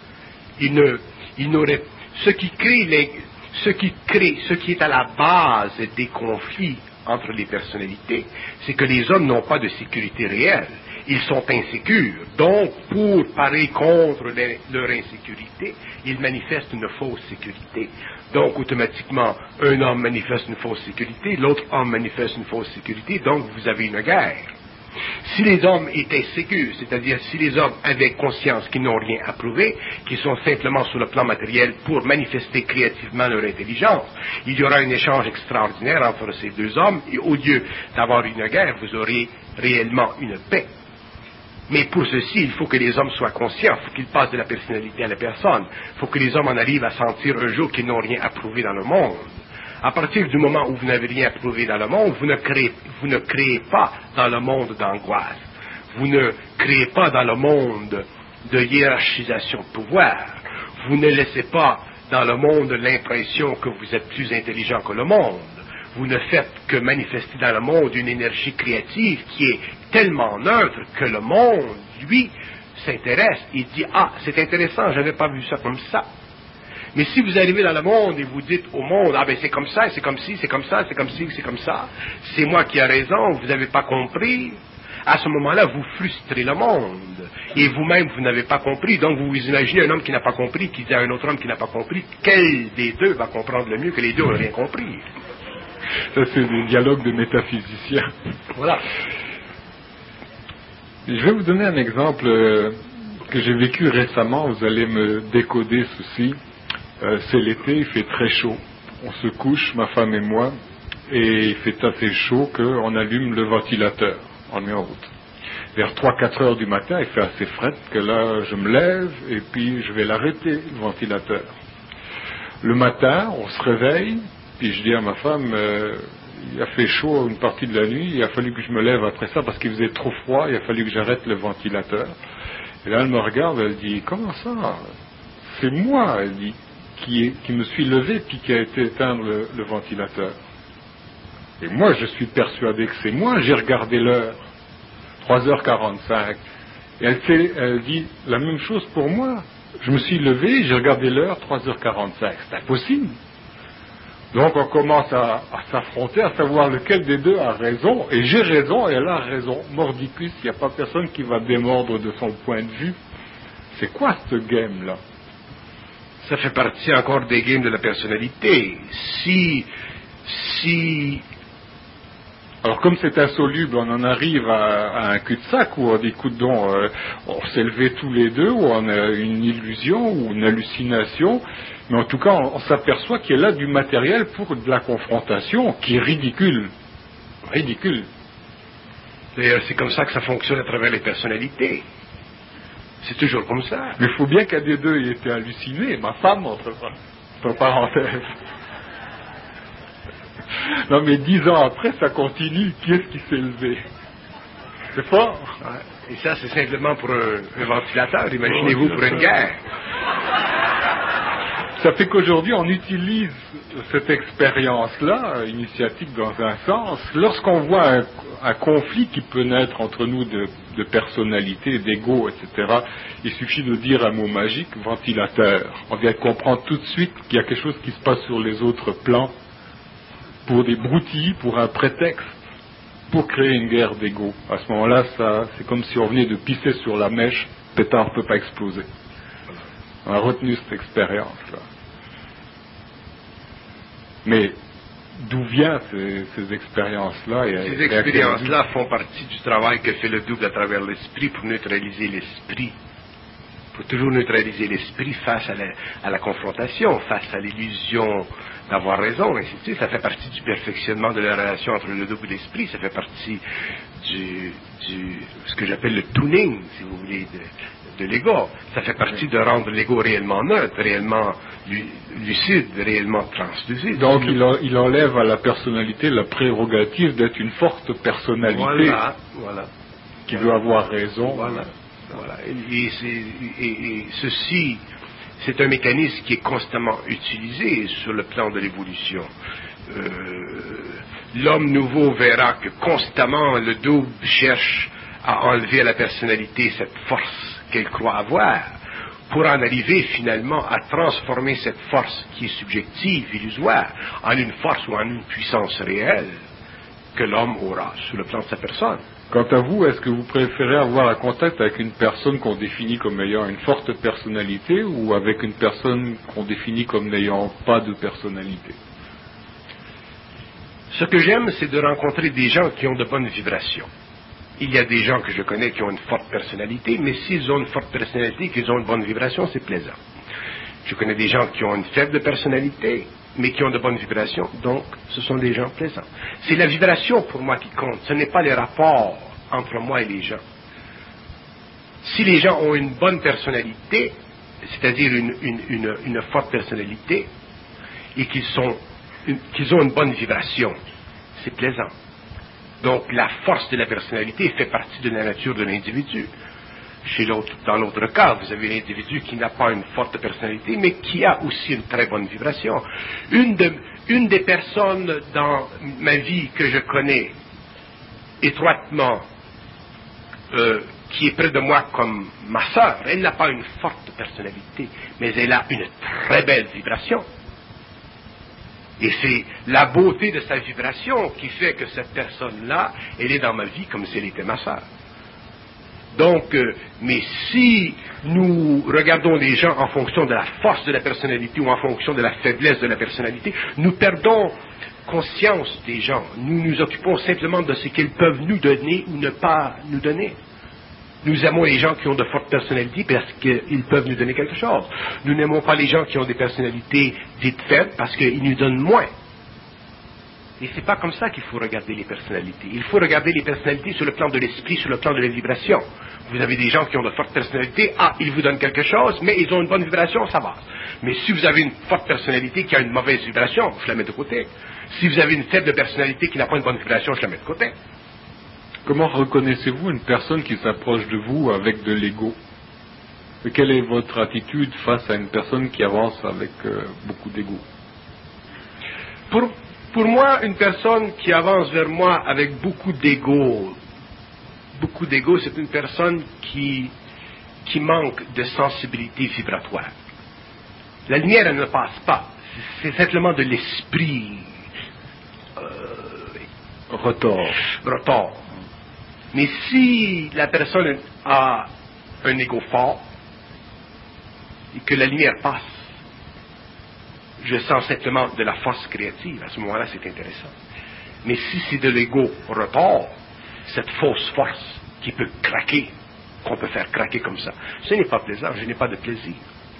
Il ne, il n'aurait, ce qui crée les, ce qui crée, ce qui est à la base des conflits entre les personnalités, c'est que les hommes n'ont pas de sécurité réelle. Ils sont insécures. Donc, pour parer contre les, leur insécurité, ils manifestent une fausse sécurité. Donc, automatiquement, un homme manifeste une fausse sécurité, l'autre homme manifeste une fausse sécurité, donc vous avez une guerre. Si les hommes étaient sécures, c'est-à-dire si les hommes avaient conscience qu'ils n'ont rien à prouver, qu'ils sont simplement sur le plan matériel pour manifester créativement leur intelligence, il y aura un échange extraordinaire entre ces deux hommes, et au lieu d'avoir une guerre, vous aurez réellement une paix. Mais pour ceci, il faut que les hommes soient conscients, il faut qu'ils passent de la personnalité à la personne, il faut que les hommes en arrivent à sentir un jour qu'ils n'ont rien à prouver dans le monde. À partir du moment où vous n'avez rien à prouver dans le monde, vous ne créez, vous ne créez pas dans le monde d'angoisse. Vous ne créez pas dans le monde de hiérarchisation de pouvoir. Vous ne laissez pas dans le monde l'impression que vous êtes plus intelligent que le monde. Vous ne faites que manifester dans le monde une énergie créative qui est tellement neutre que le monde, lui, s'intéresse. Il dit, ah, c'est intéressant, je n'avais pas vu ça comme ça. Mais si vous arrivez dans le monde et vous dites au monde, ah ben c'est comme ça, c'est comme ci, c'est comme ça, c'est comme ci, c'est comme ça, c'est moi qui ai raison, vous n'avez pas compris, à ce moment-là, vous frustrez le monde. Et vous-même, vous n'avez pas compris, donc vous vous imaginez un homme qui n'a pas compris, qui dit à un autre homme qui n'a pas compris, quel des deux va comprendre le mieux que les deux n'ont rien compris? Ça, c'est des dialogues de métaphysiciens. Voilà. Je vais vous donner un exemple euh, que j'ai vécu récemment, vous allez me décoder ceci. Euh, c'est l'été, il fait très chaud. On se couche, ma femme et moi, et il fait assez chaud qu'on allume le ventilateur. On le met en route. Vers trois quatre heures du matin, il fait assez frais que là, je me lève et puis je vais l'arrêter, le ventilateur. Le matin, on se réveille, puis je dis à ma femme, euh, il a fait chaud une partie de la nuit, il a fallu que je me lève après ça parce qu'il faisait trop froid, il a fallu que j'arrête le ventilateur. Et là, elle me regarde, elle dit, comment ça? C'est moi, elle dit, qui, est, qui me suis levé puis qui a été éteindre le, le ventilateur. Et moi, je suis persuadé que c'est moi, j'ai regardé l'heure, trois heures quarante-cinq. Et elle, fait, elle dit la même chose pour moi. Je me suis levé, j'ai regardé l'heure, trois heures quarante-cinq. C'est impossible. Donc on commence à, à s'affronter, à savoir lequel des deux a raison, et j'ai raison, et elle a raison. Mordicus, il n'y a pas personne qui va démordre de son point de vue. C'est quoi ce game-là? Ça fait partie encore des games de la personnalité. Si, si... Alors comme c'est insoluble, on en arrive à, à un cul-de-sac où on dit, écoute donc, euh, on s'est levés tous les deux, ou on a une illusion ou une hallucination, mais en tout cas on, on s'aperçoit qu'il y a là du matériel pour de la confrontation qui est ridicule. Ridicule. D'ailleurs, c'est comme ça que ça fonctionne à travers les personnalités. C'est toujours comme ça. Mais il faut bien qu'un des deux ait été halluciné, ma femme, entre, entre parenthèses. Non mais dix ans après, ça continue. Qui est-ce qui s'est levé? C'est fort. Ouais. Et ça, c'est simplement pour un, un ventilateur, imaginez-vous, pour une guerre. Ça fait qu'aujourd'hui, on utilise cette expérience-là, initiatique dans un sens, lorsqu'on voit un, un conflit qui peut naître entre nous de, de personnalité, d'ego, et cetera. Il suffit de dire un mot magique, ventilateur. On vient de comprendre tout de suite qu'il y a quelque chose qui se passe sur les autres plans pour des broutilles, pour un prétexte, pour créer une guerre d'ego. À ce moment-là, ça, c'est comme si on venait de pisser sur la mèche, le pétard ne peut pas exploser. On a retenu cette expérience-là. Mais d'où viennent ces, ces expériences-là? Et, ces expériences-là font partie du travail que fait le double à travers l'esprit pour neutraliser l'esprit. Pour toujours neutraliser l'esprit face à la, à la confrontation, face à l'illusion d'avoir raison, et ainsi de suite. Ça fait partie du perfectionnement de la relation entre le double et l'esprit, ça fait partie du, du ce que j'appelle le tuning, si vous voulez, de, de l'ego. Ça fait partie de rendre l'ego réellement neutre, réellement lucide, réellement translucide. Donc il, en, il enlève à la personnalité la prérogative d'être une forte personnalité. Voilà, voilà. Qui voilà. veut avoir raison. Voilà. Voilà. Et, et, et, et ceci, c'est un mécanisme qui est constamment utilisé sur le plan de l'évolution. Euh, l'homme nouveau verra que constamment le double cherche à enlever à la personnalité cette force qu'elle croit avoir, pour en arriver finalement à transformer cette force qui est subjective, illusoire, en une force ou en une puissance réelle que l'homme aura sur le plan de sa personne. Quant à vous, est-ce que vous préférez avoir un contact avec une personne qu'on définit comme ayant une forte personnalité ou avec une personne qu'on définit comme n'ayant pas de personnalité? Ce que j'aime, c'est de rencontrer des gens qui ont de bonnes vibrations. Il y a des gens que je connais qui ont une forte personnalité, mais s'ils ont une forte personnalité et qu'ils ont une bonne vibration, c'est plaisant. Je connais des gens qui ont une faible personnalité, mais qui ont de bonnes vibrations, donc ce sont des gens plaisants. C'est la vibration pour moi qui compte, ce n'est pas les rapports entre moi et les gens. Si les gens ont une bonne personnalité, c'est-à-dire une, une, une, une forte personnalité, et qu'ils, sont, une, qu'ils ont une bonne vibration, c'est plaisant. Donc la force de la personnalité fait partie de la nature de l'individu. Chez l'autre, dans l'autre cas, vous avez l'individu qui n'a pas une forte personnalité, mais qui a aussi une très bonne vibration. Une, de, une des personnes dans ma vie que je connais étroitement, euh, qui est près de moi comme ma sœur, elle n'a pas une forte personnalité, mais elle a une très belle vibration. Et c'est la beauté de sa vibration qui fait que cette personne-là, elle est dans ma vie comme si elle était ma sœur. Donc, euh, mais si nous regardons les gens en fonction de la force de la personnalité ou en fonction de la faiblesse de la personnalité, nous perdons conscience des gens. Nous nous occupons simplement de ce qu'ils peuvent nous donner ou ne pas nous donner. Nous aimons les gens qui ont de fortes personnalités parce qu'ils peuvent nous donner quelque chose. Nous n'aimons pas les gens qui ont des personnalités dites faibles parce qu'ils nous donnent moins. Et c'est pas comme ça qu'il faut regarder les personnalités. Il faut regarder les personnalités sur le plan de l'esprit, sur le plan de la vibration. Vous avez des gens qui ont de fortes personnalités, ah, ils vous donnent quelque chose, mais ils ont une bonne vibration, ça va. Mais si vous avez une forte personnalité qui a une mauvaise vibration, je la mets de côté. Si vous avez une faible personnalité qui n'a pas une bonne vibration, je la mets de côté. Comment reconnaissez-vous une personne qui s'approche de vous avec de l'ego? Et quelle est votre attitude face à une personne qui avance avec euh, beaucoup d'ego? Pour Pour moi, une personne qui avance vers moi avec beaucoup d'ego, beaucoup d'ego, c'est une personne qui, qui manque de sensibilité vibratoire. La lumière, elle ne passe pas. C'est simplement de l'esprit euh, retors. retors. Mais si la personne a un ego fort et que la lumière passe, je sens simplement de la force créative. À ce moment-là, c'est intéressant. Mais si c'est de l'ego retort, cette fausse force qui peut craquer, qu'on peut faire craquer comme ça, ce n'est pas plaisant, je n'ai pas de plaisir.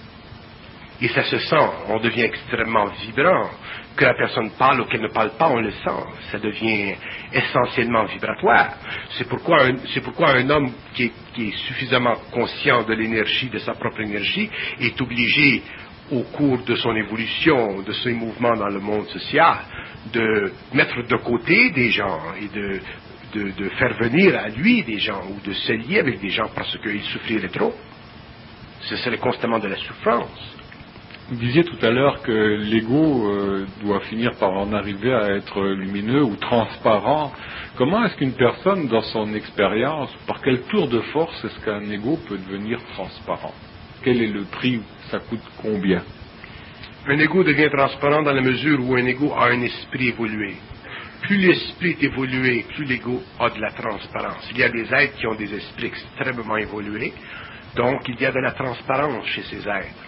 Et ça se sent, on devient extrêmement vibrant. Que la personne parle ou qu'elle ne parle pas, on le sent. Ça devient essentiellement vibratoire. C'est pourquoi un, c'est pourquoi un homme qui est, qui est suffisamment conscient de l'énergie, de sa propre énergie, est obligé au cours de son évolution, de ses mouvements dans le monde social, de mettre de côté des gens et de, de, de faire venir à lui des gens ou de se lier avec des gens parce qu'il souffrirait trop. Ce serait constamment de la souffrance. Vous disiez tout à l'heure que l'ego euh, doit finir par en arriver à être lumineux ou transparent. Comment est-ce qu'une personne, dans son expérience, par quel tour de force est-ce qu'un ego peut devenir transparent? Quel est le prix? Ça coûte combien? Un ego devient transparent dans la mesure où un ego a un esprit évolué. Plus l'esprit est évolué, plus l'ego a de la transparence. Il y a des êtres qui ont des esprits extrêmement évolués, donc il y a de la transparence chez ces êtres.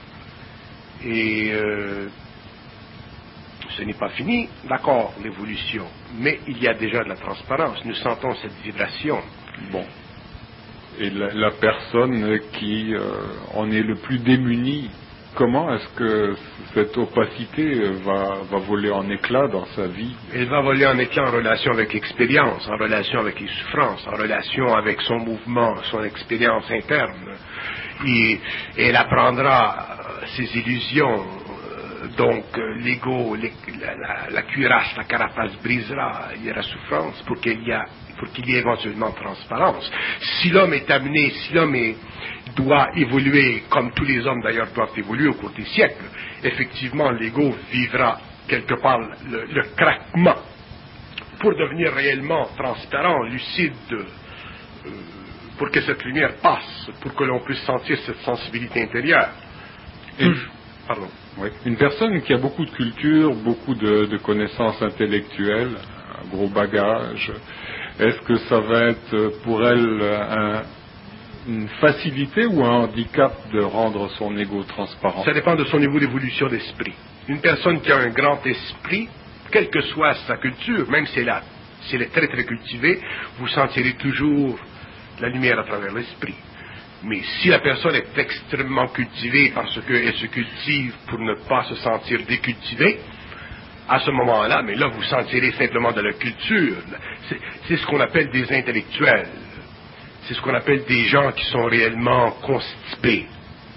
Et euh, ce n'est pas fini, d'accord, l'évolution, mais il y a déjà de la transparence. Nous sentons cette vibration. Bon. Et la, la personne qui euh, en est le plus démunie, comment est-ce que cette opacité va, va voler en éclats dans sa vie? Elle va voler en éclats en relation avec l'expérience, en relation avec les souffrances, en relation avec son mouvement, son expérience interne. Et, et elle apprendra ses illusions. Donc l'ego, la, la, la cuirasse, la carapace brisera, il y aura souffrance pour qu'il y, a, pour qu'il y ait éventuellement transparence. Si l'homme est amené, si l'homme est, doit évoluer, comme tous les hommes d'ailleurs doivent évoluer au cours des siècles, effectivement l'ego vivra quelque part le, le craquement pour devenir réellement transparent, lucide, euh, pour que cette lumière passe, pour que l'on puisse sentir cette sensibilité intérieure. Et, Pardon. Oui. Une personne qui a beaucoup de culture, beaucoup de, de connaissances intellectuelles, un gros bagage, est-ce que ça va être pour elle un, une facilité ou un handicap de rendre son ego transparent? Ça dépend de son niveau d'évolution d'esprit. Une personne qui a un grand esprit, quelle que soit sa culture, même si elle, a, si elle est très très cultivée, vous sentirez toujours la lumière à travers l'esprit. Mais si la personne est extrêmement cultivée parce qu'elle se cultive pour ne pas se sentir décultivée, à ce moment-là, mais là vous sentirez simplement de la culture. C'est, c'est ce qu'on appelle des intellectuels. C'est ce qu'on appelle des gens qui sont réellement constipés.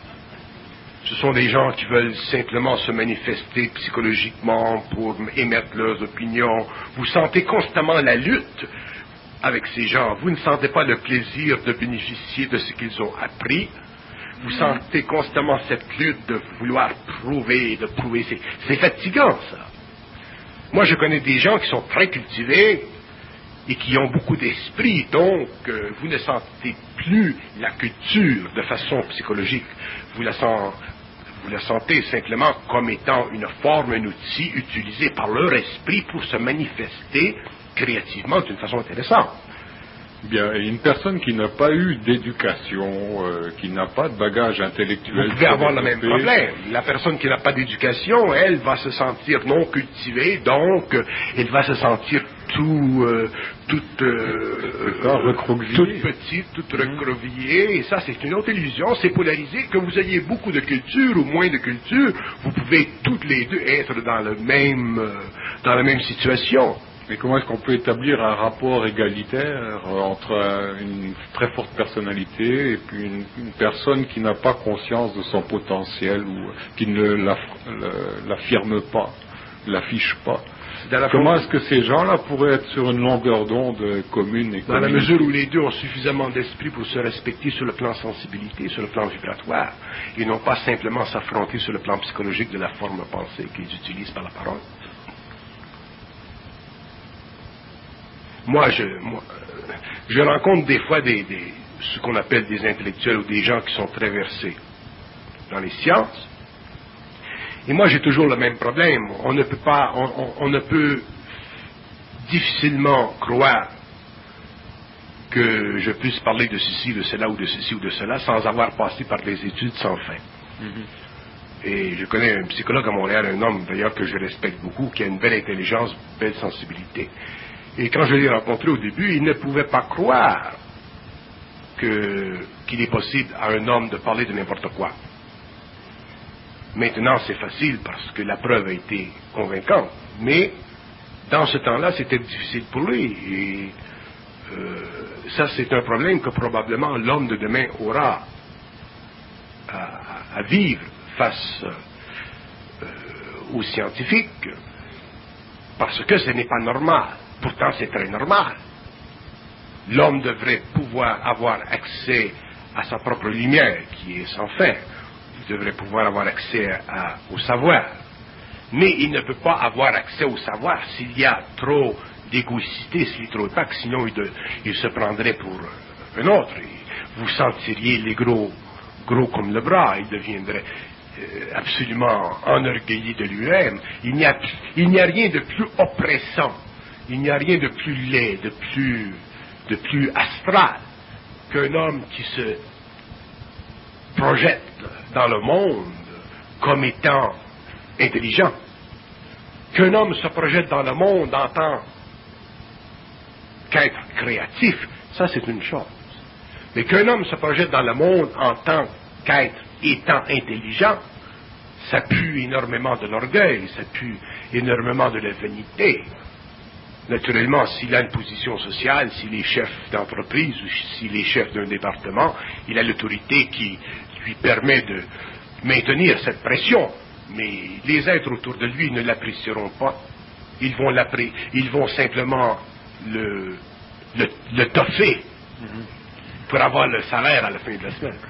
Ce sont des gens qui veulent simplement se manifester psychologiquement pour émettre leurs opinions. Vous sentez constamment la lutte avec ces gens. Vous ne sentez pas le plaisir de bénéficier de ce qu'ils ont appris. Vous sentez constamment cette lutte de vouloir prouver, de prouver. C'est, c'est fatigant, ça. Moi, je connais des gens qui sont très cultivés et qui ont beaucoup d'esprit, donc euh, vous ne sentez plus la culture de façon psychologique. Vous la, sent, vous la sentez simplement comme étant une forme, un outil utilisé par leur esprit pour se manifester créativement d'une façon intéressante. Bien, et une personne qui n'a pas eu d'éducation, euh, qui n'a pas de bagage intellectuel... Vous pouvez avoir le même problème. La personne qui n'a pas d'éducation, elle va se sentir non cultivée, donc euh, elle va se sentir tout, euh, toute, euh, ça, recroquevillée. toute petite, toute recroquevillée, et ça c'est une autre illusion, c'est polarisé. Que vous ayez beaucoup de culture ou moins de culture, vous pouvez toutes les deux être dans, le même, euh, dans la même situation. Mais comment est-ce qu'on peut établir un rapport égalitaire entre une très forte personnalité et puis une, une personne qui n'a pas conscience de son potentiel ou qui ne l'affirme pas, l'affiche pas? Comment est-ce que ces gens-là pourraient être sur une longueur d'onde commune et Dans la mesure où les deux ont suffisamment d'esprit pour se respecter sur le plan sensibilité, sur le plan vibratoire, et non pas simplement s'affronter sur le plan psychologique de la forme pensée qu'ils utilisent par la parole. Moi, je, moi, je rencontre des fois des, des, ce qu'on appelle des intellectuels ou des gens qui sont très versés dans les sciences. Et moi, j'ai toujours le même problème. On ne peut pas, on, on, on ne peut difficilement croire que je puisse parler de ceci, de cela ou de ceci ou de cela sans avoir passé par des études sans fin. Mm-hmm. Et je connais un psychologue à Montréal, un homme d'ailleurs que je respecte beaucoup, qui a une belle intelligence, une belle sensibilité. Et quand je l'ai rencontré au début, il ne pouvait pas croire que, qu'il est possible à un homme de parler de n'importe quoi. Maintenant, c'est facile parce que la preuve a été convaincante. Mais, dans ce temps-là, c'était difficile pour lui. Et euh, ça, c'est un problème que probablement l'homme de demain aura à, à vivre face euh, aux scientifiques. Parce que ce n'est pas normal. Pourtant, c'est très normal. L'homme devrait pouvoir avoir accès à sa propre lumière, qui est sans fin. Il devrait pouvoir avoir accès à, au savoir. Mais il ne peut pas avoir accès au savoir s'il y a trop d'égoïcité, s'il est trop opaque, sinon il, de, il se prendrait pour un autre. Vous sentiriez les gros, gros comme le bras, il deviendrait... euh, absolument enorgueilli de lui-même. Il n'y a, il n'y a rien de plus oppressant, il n'y a rien de plus laid, de plus, de plus astral qu'un homme qui se projette dans le monde comme étant intelligent. Qu'un homme se projette dans le monde en tant qu'être créatif, ça c'est une chose. Mais qu'un homme se projette dans le monde en tant qu'être étant intelligent, ça pue énormément de l'orgueil, ça pue énormément de la vanité. Naturellement, s'il a une position sociale, s'il est chef d'entreprise ou s'il est chef d'un département, il a l'autorité qui lui permet de maintenir cette pression. Mais les êtres autour de lui ne l'apprécieront pas. Ils vont, l'appré- ils vont simplement le, le, le toffer pour avoir le salaire à la fin de la semaine.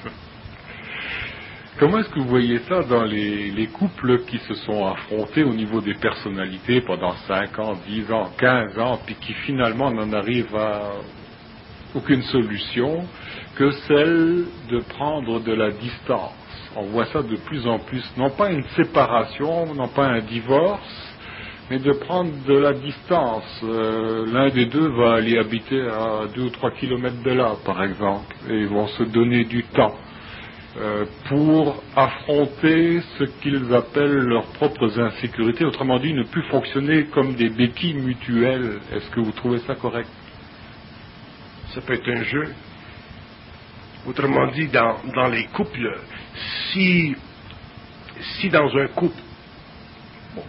Comment est-ce que vous voyez ça dans les, les couples qui se sont affrontés au niveau des personnalités pendant cinq ans, dix ans, quinze ans, puis qui finalement n'en arrivent à aucune solution que celle de prendre de la distance? On voit ça de plus en plus, non pas une séparation, non pas un divorce, mais de prendre de la distance. Euh, l'un des deux va aller habiter à deux ou trois kilomètres de là, par exemple, et ils vont se donner du temps euh, pour affronter ce qu'ils appellent leurs propres insécurités. Autrement dit, ne plus fonctionner comme des béquilles mutuelles. Est-ce que vous trouvez ça correct? Ça peut être un jeu. Autrement dit, dans, dans les couples, si, si dans un couple, bon,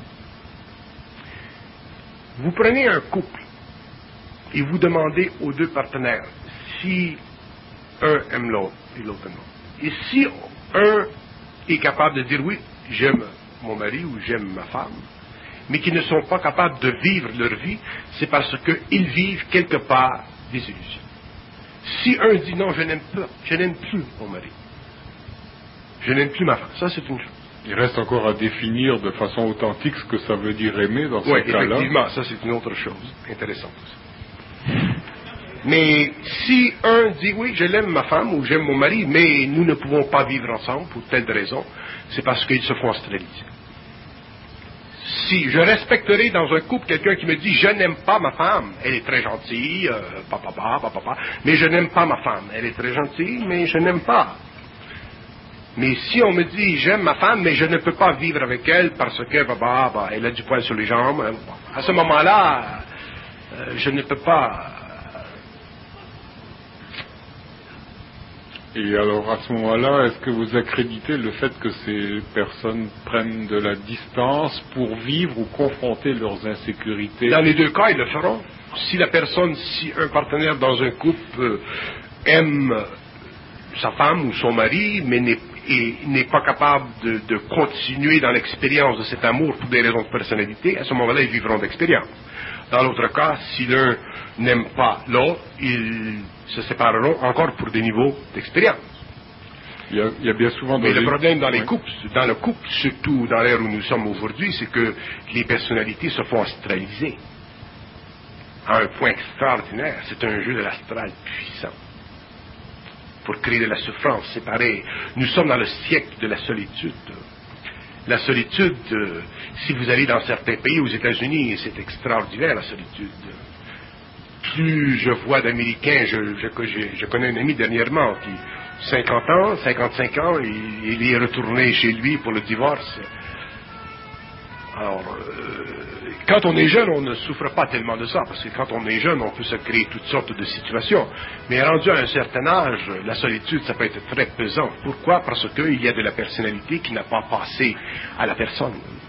vous prenez un couple et vous demandez aux deux partenaires si un aime l'autre et l'autre aime l'autre. Et si un est capable de dire oui, j'aime mon mari ou j'aime ma femme, mais qui ne sont pas capables de vivre leur vie, c'est parce qu'ils vivent quelque part des illusions. Si un dit non, je n'aime pas, je n'aime plus mon mari, je n'aime plus ma femme, ça c'est une chose. Il reste encore à définir de façon authentique ce que ça veut dire aimer dans ce oui, cas-là. Oui, effectivement, ça c'est une autre chose intéressante. Mais si un dit oui, je l'aime ma femme ou j'aime mon mari, mais nous ne pouvons pas vivre ensemble pour telle raison, c'est parce qu'ils se font ostraciser. Si je respecterai dans un couple quelqu'un qui me dit je n'aime pas ma femme, elle est très gentille, euh, papa, papa, papa, mais je n'aime pas ma femme, elle est très gentille, mais je n'aime pas. Mais si on me dit j'aime ma femme, mais je ne peux pas vivre avec elle parce que bah, bah, elle a du poil sur les jambes, à ce moment-là, euh, je ne peux pas. Et alors, à ce moment-là, est-ce que vous accréditez le fait que ces personnes prennent de la distance pour vivre ou confronter leurs insécurités? Dans les deux cas, ils le feront. Si la personne, si un partenaire dans un couple euh, aime sa femme ou son mari, mais n'est, et n'est pas capable de, de continuer dans l'expérience de cet amour pour des raisons de personnalité, à ce moment-là, ils vivront d'expérience. Dans l'autre cas, si l'un n'aime pas l'autre, ils se sépareront encore pour des niveaux d'expérience. Il y a, il y a bien souvent... Mais les... le problème dans les oui. couples, dans le couple, surtout dans l'ère où nous sommes aujourd'hui, c'est que les personnalités se font astraliser à un point extraordinaire. C'est un jeu de l'astral puissant pour créer de la souffrance. C'est pareil. Nous sommes dans le siècle de la solitude. La solitude, euh, si vous allez dans certains pays, aux États-Unis, c'est extraordinaire la solitude. Plus je vois d'Américains, je, je, je, je connais un ami dernièrement qui, cinquante ans, cinquante-cinq ans, il, il est retourné chez lui pour le divorce. Alors, euh, quand on est jeune, on ne souffre pas tellement de ça, parce que quand on est jeune, on peut se créer toutes sortes de situations. Mais rendu à un certain âge, la solitude, ça peut être très pesant. Pourquoi? Parce qu'il y a de la personnalité qui n'a pas passé à la personne.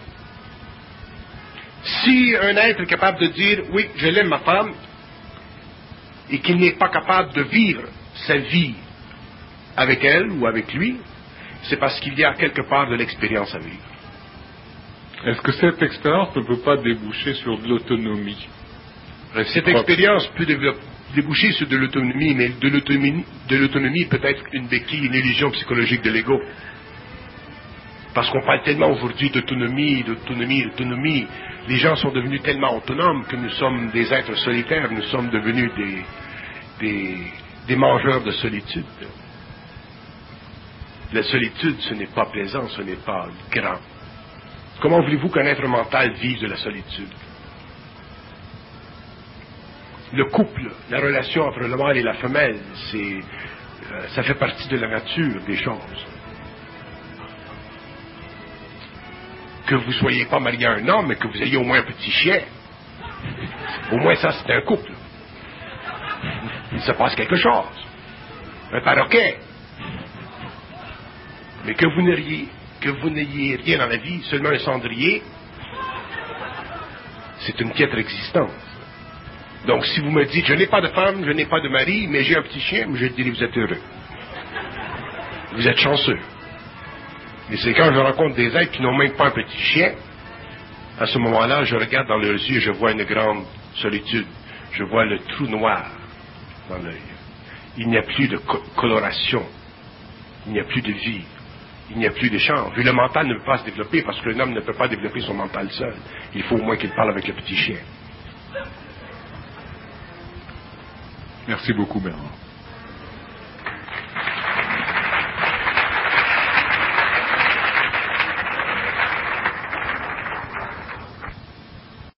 Si un être est capable de dire, oui, je l'aime ma femme, et qu'il n'est pas capable de vivre sa vie avec elle ou avec lui, c'est parce qu'il y a quelque part de l'expérience à vivre. Est-ce que cette expérience ne peut pas déboucher sur de l'autonomie? Cette expérience peut déboucher sur de l'autonomie, mais de l'autonomie, de l'autonomie peut être une béquille, une illusion psychologique de l'ego. Parce qu'on parle tellement aujourd'hui d'autonomie, d'autonomie, d'autonomie. Les gens sont devenus tellement autonomes que nous sommes des êtres solitaires, nous sommes devenus des, des, des mangeurs de solitude. La solitude, ce n'est pas plaisant, ce n'est pas grand. Comment voulez-vous qu'un être mental vive de la solitude? Le couple, la relation entre le mâle et la femelle, c'est, euh, ça fait partie de la nature des choses. Que vous ne soyez pas marié à un homme, mais que vous ayez au moins un petit chien, au moins ça, c'est un couple. Il se passe quelque chose. Un perroquet. Mais que vous n'ayez, que vous n'ayez rien dans la vie, seulement un cendrier, c'est une piètre existence. Donc, si vous me dites, je n'ai pas de femme, je n'ai pas de mari, mais j'ai un petit chien, je dirais, vous êtes heureux. Vous êtes chanceux. Mais c'est quand je rencontre des êtres qui n'ont même pas un petit chien, à ce moment-là, je regarde dans leurs yeux, je vois une grande solitude. Je vois le trou noir dans l'œil. Il n'y a plus de co- coloration. Il n'y a plus de vie. Il n'y a plus d'échange. Et le mental ne peut pas se développer parce que l'homme ne peut pas développer son mental seul. Il faut au moins qu'il parle avec le petit chien. Merci beaucoup, Bernard.